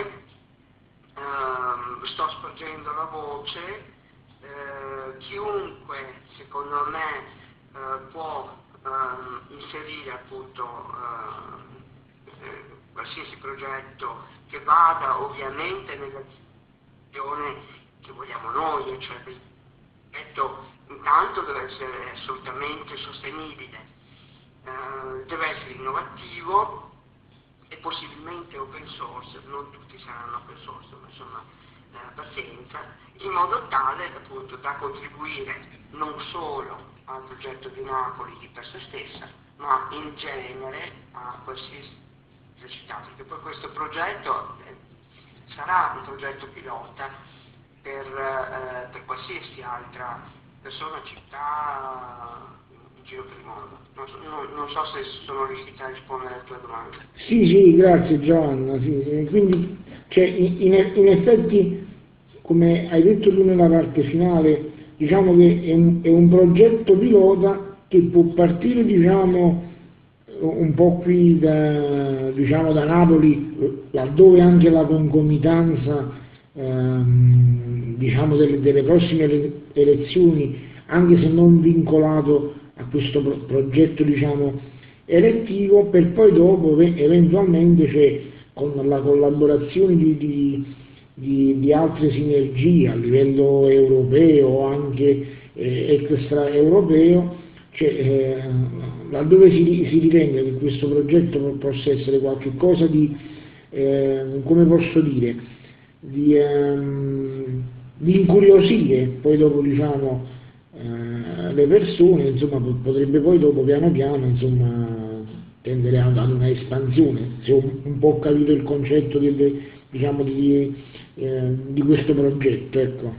Speaker 1: ehm, sto spargendo la voce, eh, chiunque secondo me eh, può ehm, inserire appunto eh, eh, qualsiasi progetto che vada ovviamente nella direzione che vogliamo noi, cioè detto, intanto deve essere assolutamente sostenibile, eh, deve essere innovativo e possibilmente open source. Non tutti saranno open source, ma insomma eh, pazienza, in modo tale appunto da contribuire non solo al progetto di Napoli di per sé stessa, ma in genere a qualsiasi città, perché poi questo progetto eh, sarà un progetto pilota Per, eh, per qualsiasi altra persona, città in giro per il mondo. Non so, non, non so se sono riuscita a rispondere alla tua domanda.
Speaker 3: Sì, sì, grazie Giovanna. Sì. Quindi, cioè, in, in effetti, come hai detto tu nella parte finale, diciamo che è un, è un progetto pilota che può partire, diciamo, un po' qui da, diciamo, da Napoli, laddove anche la concomitanza Ehm, diciamo delle, delle prossime ele elezioni, anche se non vincolato a questo pro progetto diciamo elettivo, per poi dopo eventualmente cioè, con la collaborazione di, di, di, di altre sinergie a livello europeo, anche eh, extraeuropeo, cioè, eh, laddove si, si ritenga che questo progetto possa essere qualcosa di, eh, come posso dire, Di, um, di incuriosire poi dopo diciamo uh, le persone, insomma potrebbe poi dopo piano piano insomma tendere ad ad una espansione, se ho un, un po' capito il concetto delle, diciamo, di, eh, di questo progetto. Ecco.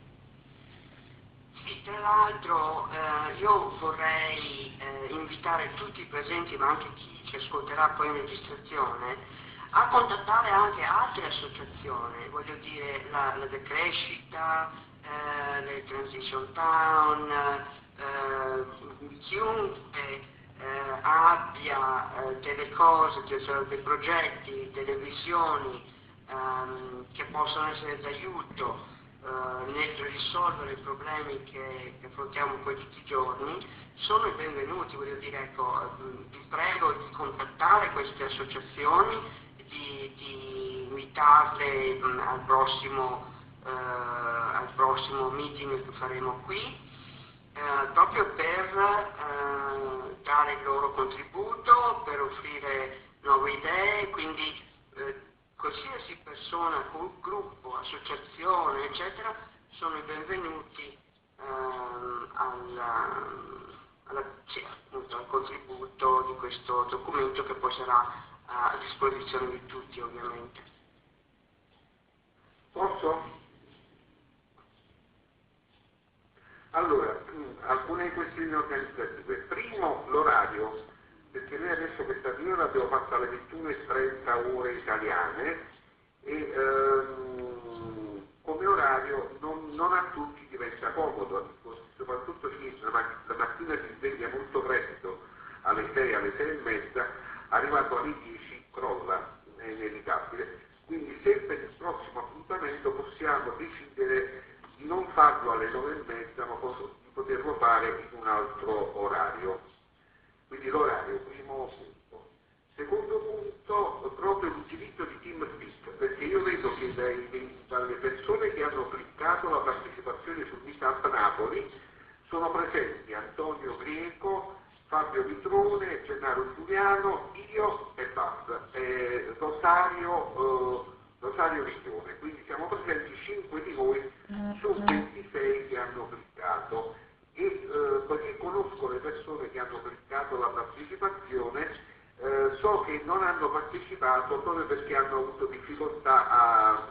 Speaker 1: Sì, tra l'altro eh, io vorrei eh, invitare tutti i presenti, ma anche chi ci ascolterà poi in registrazione, a contattare anche altre associazioni, voglio dire la, la Decrescita, eh, le Transition Town, eh, chiunque eh, abbia eh, delle cose, cioè dei progetti, delle visioni ehm, che possono essere d'aiuto eh, nel risolvere i problemi che, che affrontiamo poi tutti i giorni, sono i benvenuti. Voglio dire, ecco, vi prego di contattare queste associazioni, di, di invitarle mh, al prossimo, eh, al prossimo meeting che faremo qui, eh, proprio per eh, dare il loro contributo, per offrire nuove idee, quindi eh, qualsiasi persona, gruppo, associazione, eccetera, sono i benvenuti ehm, alla, alla, sì, appunto, al contributo di questo documento, che poi sarà a disposizione di tutti, ovviamente.
Speaker 2: Posso? Allora, alcune questioni organizzative. Primo, l'orario, perché noi adesso questa riunione l'abbiamo fatta alle ventuno e trenta ore italiane e ehm, come orario non, non a tutti diventa comodo, soprattutto chi la mattina si sveglia molto presto, alle sei, alle sei e mezza, arrivato alle dieci crolla, è inevitabile. Quindi se per il prossimo appuntamento possiamo decidere di non farlo alle nove e mezza, ma di poterlo fare in un altro orario. Quindi l'orario, primo punto. Secondo punto, proprio l'utilizzo di TeamSpeak, perché io vedo che dai, dalle persone che hanno cliccato la partecipazione sul Meetup Napoli sono presenti Antonio Greco, Fabio Vitrone, Gennaro Giuliano, io e basta, eh, Rosario, eh, Rosario Riglione, quindi siamo presenti cinque di noi su ventisei che hanno cliccato e eh, poiché conosco le persone che hanno cliccato la partecipazione, eh, so che non hanno partecipato proprio perché hanno avuto difficoltà a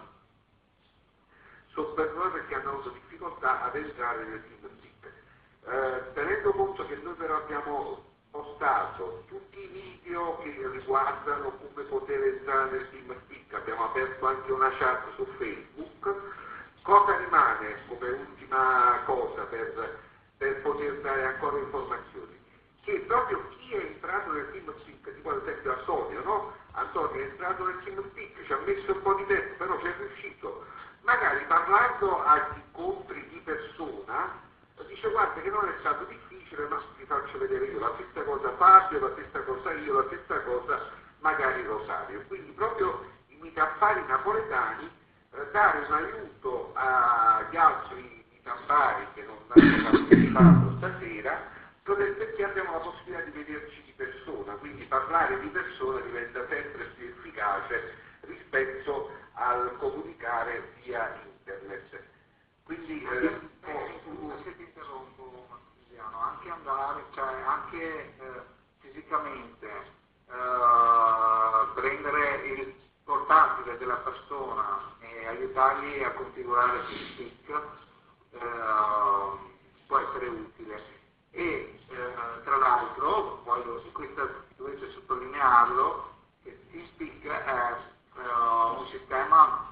Speaker 2: so per noi perché hanno avuto difficoltà ad entrare nel TeamSpeak. Eh, tenendo conto che noi però abbiamo postato tutti i video che riguardano come poter entrare nel TeamSpeak, abbiamo aperto anche una chat su Facebook, cosa rimane come ultima cosa per, per poter dare ancora informazioni? Che proprio chi è entrato nel TeamSpeak, tipo ad esempio Antonio, no? Antonio è entrato nel TeamSpeak, ci ha messo un po' di tempo, però ci è riuscito, magari parlando agli incontri di persona, dice guarda che non è stato difficile, ma vi faccio vedere io la stessa cosa Fabio, la stessa cosa io, la stessa cosa magari Rosario. Quindi proprio i mitappari napoletani eh, dare un aiuto agli altri mitappari che non hanno partecipato stasera, perché abbiamo la possibilità di vederci di persona, quindi parlare di persona diventa sempre più efficace rispetto al comunicare via internet. Quindi eh,
Speaker 7: se ti interrompo Massimiliano, anche andare, cioè anche eh, fisicamente eh, prendere il portatile della persona e aiutargli a configurare TeamSpeak eh, può essere utile. E eh, tra l'altro voglio, questa dovete sottolinearlo, che TeamSpeak è eh, un sistema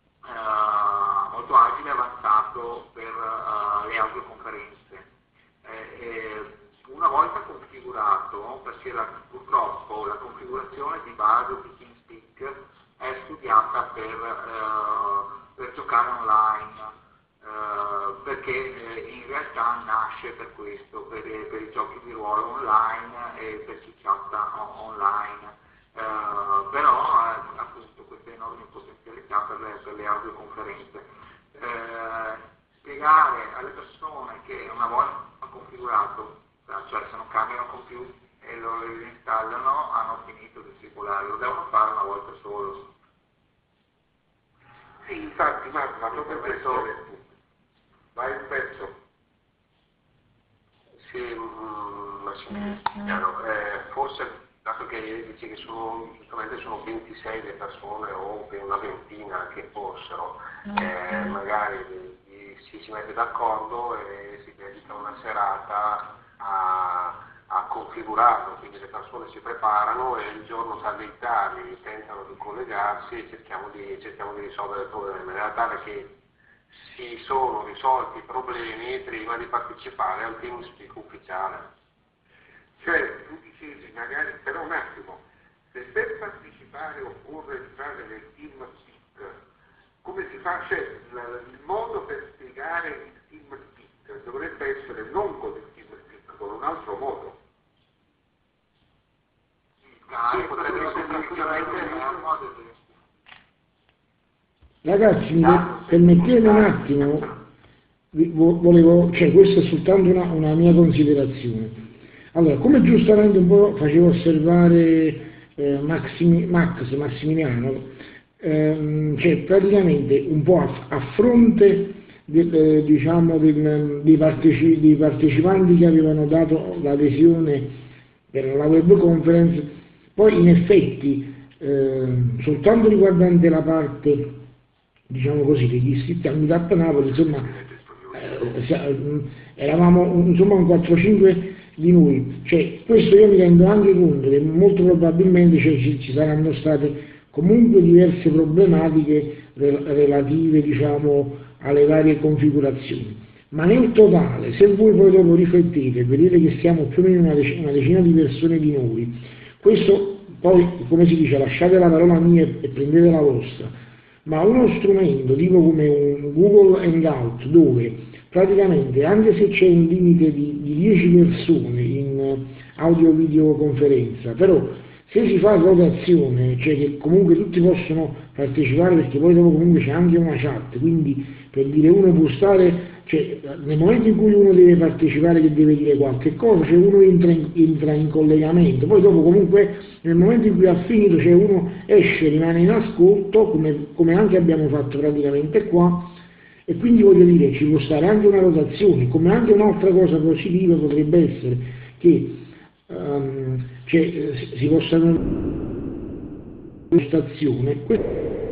Speaker 7: Uh, molto agile e avanzato per uh, le audioconferenze. Eh, eh, una volta configurato, perché la, purtroppo la configurazione di base di TeamSpeak è studiata per, uh, per giocare online, uh, perché eh, in realtà nasce per questo, per, per i giochi di ruolo online e per chi chatta online. Uh, però uh, appunto queste enormi potenzialità per le, per le audioconferenze. Uh, spiegare alle persone che una volta configurato, cioè se non cambiano computer e lo installano, hanno finito di circolare, lo devono fare una volta solo.
Speaker 2: Sì, infatti, ma, ma proprio questo vai un pezzo.
Speaker 6: Sì, Massimiliano, eh, forse dato che dici che sono, giustamente sono ventisei le persone o una ventina che fossero, eh, magari si, si mette d'accordo e si dedica una serata a, a configurarlo, quindi le persone si preparano e il giorno tali tali tentano di collegarsi e cerchiamo di, cerchiamo di risolvere il problema, in maniera tale che si sono risolti i problemi prima di partecipare al TeamSpeak ufficiale.
Speaker 7: Cioè, tu dicevi magari, però un attimo, se per partecipare occorre entrare nel TeamSpeak, come si fa? Cioè, la, il modo per spiegare il TeamSpeak dovrebbe essere non con il TeamSpeak, con un altro modo.
Speaker 6: Sì, potrebbe essere tranquillamente.
Speaker 3: Ragazzi, mi permettete un attimo, volevo, cioè questa è soltanto una, una mia considerazione. Allora, come giustamente un po' facevo osservare eh, Maximi, Max Massimiliano, ehm, cioè praticamente un po' a, a fronte de, eh, diciamo del, dei, parteci, dei partecipanti che avevano dato l'adesione per la web conference, poi in effetti eh, soltanto riguardante la parte, diciamo così, degli iscritti al Meetup Napoli, insomma, eh, eravamo insomma un quattro cinque di noi, cioè questo io mi rendo anche conto che molto probabilmente cioè, ci, ci saranno state comunque diverse problematiche re, relative, diciamo, alle varie configurazioni, ma nel totale, se voi poi dopo riflettete e vedete che siamo più o meno una decina, una decina di persone di noi, questo poi, come si dice, lasciate la parola mia e, e prendete la vostra, ma uno strumento tipo come un Google Hangout dove praticamente anche se c'è un limite di, di dieci persone in audio-video conferenza, però se si fa rotazione, cioè che comunque tutti possono partecipare perché poi dopo comunque c'è anche una chat, quindi per dire uno può stare, cioè nel momento in cui uno deve partecipare che deve dire qualche cosa, cioè uno entra in, entra in collegamento, poi dopo comunque nel momento in cui ha finito, cioè uno esce, rimane in ascolto, come, come anche abbiamo fatto praticamente qua, e quindi voglio dire, ci può stare anche una rotazione, come anche un'altra cosa positiva potrebbe essere che um, cioè, si possano stazione